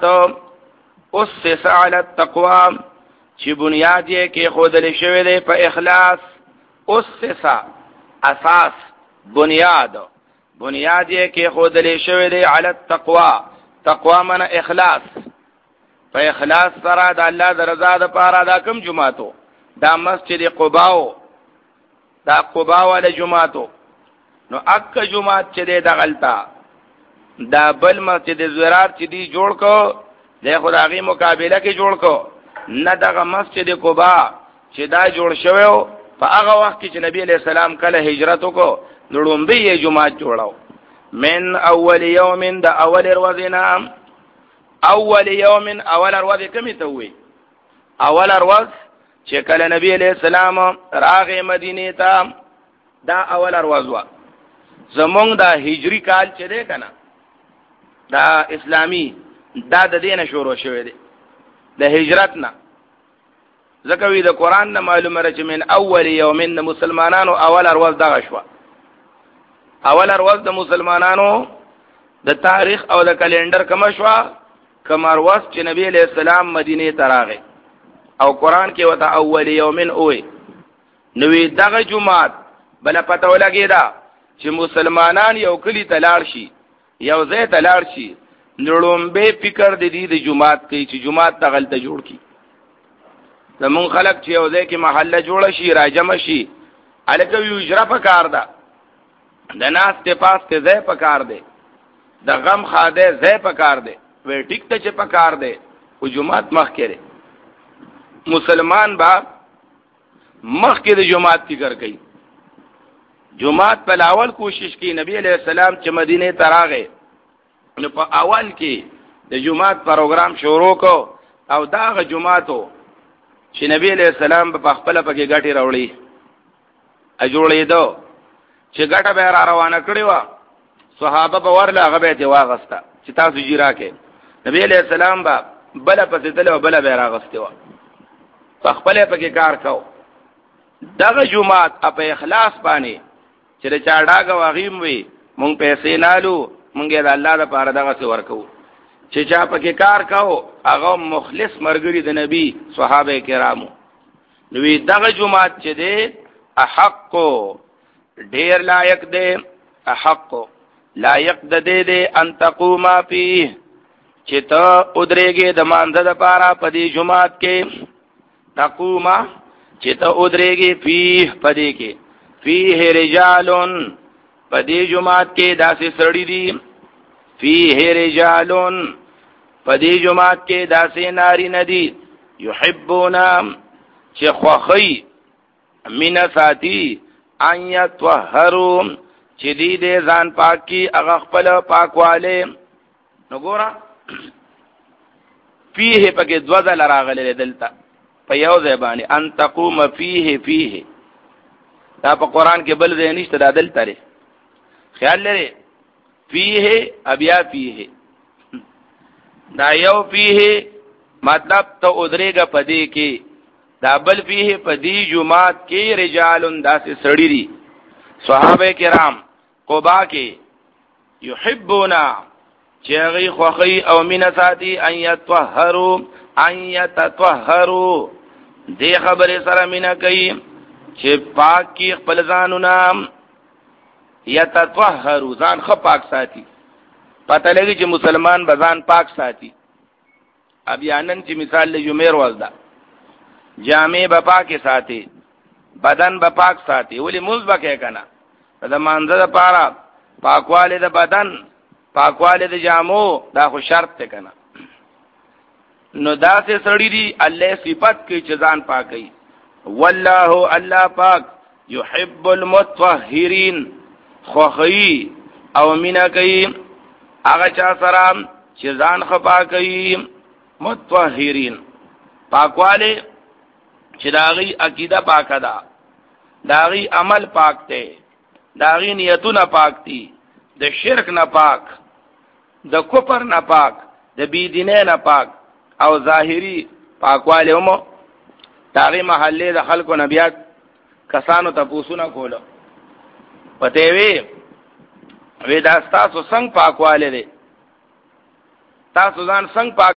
اسس علی التقوی چی بنیاد یہ کہ خودل شوی دے پا اخلاص اسس اساس بنیاد بنیاد یہ کہ خودل شوی دے علی التقوی تقوی من اخلاص په اخلاص سره د الله د رضا د پاره دا کوم جمعاتو دا مسجد قباء دا قباء ول جمعاتو نو اک جمعات چې د غلطا دا بل مسجد زرار چې دی جوړ کو د خدایي مقابله کې جوړ کو نه دغه مسجد قباء چې دا جوړ شوی په هغه وخت کې چې نبی علیہ السلام کله هجرت وکړو لړومبي جمعات جوړاو من اول یوم دا اول ورځې اول یوم اول ورځ کمی ته وي اول ورځ چې کله نبی علیہ السلام راغې مدینه ته دا اول ورځ وا زمونږ دا هجری کال چې ده کنه دا اسلامی دا د دینه شروع شوی دی د هجرت نه ځکه وی د قران نه معلومه را چې من اول یوم د مسلمانانو اول ورځ دغه شو اول ورځ د مسلمانانو د تاریخ او د کلندر کوم شو کمر وس چې نبی علیہ السلام مدینه ته راغی او قران کې وته اول یومن اوه نوې دغه جمعات بل پته ولګی دا چې مسلمانان یو کلی تلاړ شي یو ځای تلاړ شي نړوم به فکر د دې د جمعات کې چې جمعات ته غلطه جوړ کی زمون خلق چې یو ځای کې محله جوړ شي راجم شي الکه یو اجرا په کار ده د ناس ته پاس ته ځای په کار ده د غم خاده ځای په کار ده وی ټیک ته چې پکار دی او جمعات مخ کړي مسلمان با مخ کې د جمعات فکر کوي جمعات په اول کوشش کوي نبی علیہ السلام چې مدینه ته راغی نو په اول کې د جمعات پروګرام شروع کو او داغه جمعاتو چې نبی علیہ السلام په خپل پکې غاټي راوړي ا جوړې دو چې غاټه به را روانه کړی و صحابه به ورله هغه به دی واغستا چې تاسو جیرا کې نبی علیہ السلام با بل پسې تل او بل به راغسته و په خپل پکې کار کو دغه جمعات په اخلاص باندې چې چا ډاګه واغیم وي مونږ پیسې نالو مونږه د الله لپاره دغه څه ورکو چې چا پکې کار کو هغه مخلص مرګري د نبی صحابه کرامو نو دغه جمعات چې دی احق ډیر لایق دی احق لایق د دې دې ان تقوما فيه چې ته ادرېږي د مانځه د پاره په دې جمعات کې تقوما چې ته ادرېږي فيه په دې کې فيه رجالون په دې جمعات کې داسې سړي دي فيه رجالون په دې جمعات کې داسې ناری ندي يحبون چې خوخي من ساتي ان يطهروا چې دې دې ځان پاکي هغه خپل پاکواله نو ګورا فيه پکې دوځل راغله دلته په یو ځای باندې ان تقوم فيه فيه دا په قران کې بل ځای نشته دا دلته لري خیال لري فيه ابیا فيه دا یو فيه مطلب ته ادرېګه پدې کې دا بل فيه پدې جمعات کې رجالون داسې سړي دي صحابه کرام قباء کې يحبونا چاغي خوخي او من ساتي ان يتطهروا ان يتطهروا دې خبره سره مینا کوي چې پاک کی خپل ځانونه يتطهروا ځان خ پاک ساتي پته لګي چې مسلمان بزان پاک ساتي ابيانن چې مثال له جمعې ورځ ده جامع به پاک ساتي بدن به پاک ساتي ولی موږ به کې کنه دا مانځه لپاره پاکواله د بدن پاکواله د جامو دا خو شرط ته کنه نو دا سه سړی دی الله صفات کې چې ځان پاکي والله الله پاک يحب المطهرين خوخي او مینا کوي هغه چا سره چې ځان خپا کوي مطهرين پاکواله چې داغي عقیده پاکه ده داغي عمل پاک ته داغي نیتونه پاک دي د شرک نه پاک د کفر نه پاک د بی دینه نه پاک او ظاهری پاکواله مو داغه محله د خلکو نبیات کسانو ته پوښتنه کوله پته وی وی دا تاسو څنګه پاکواله دي تاسو ځان څنګه پاک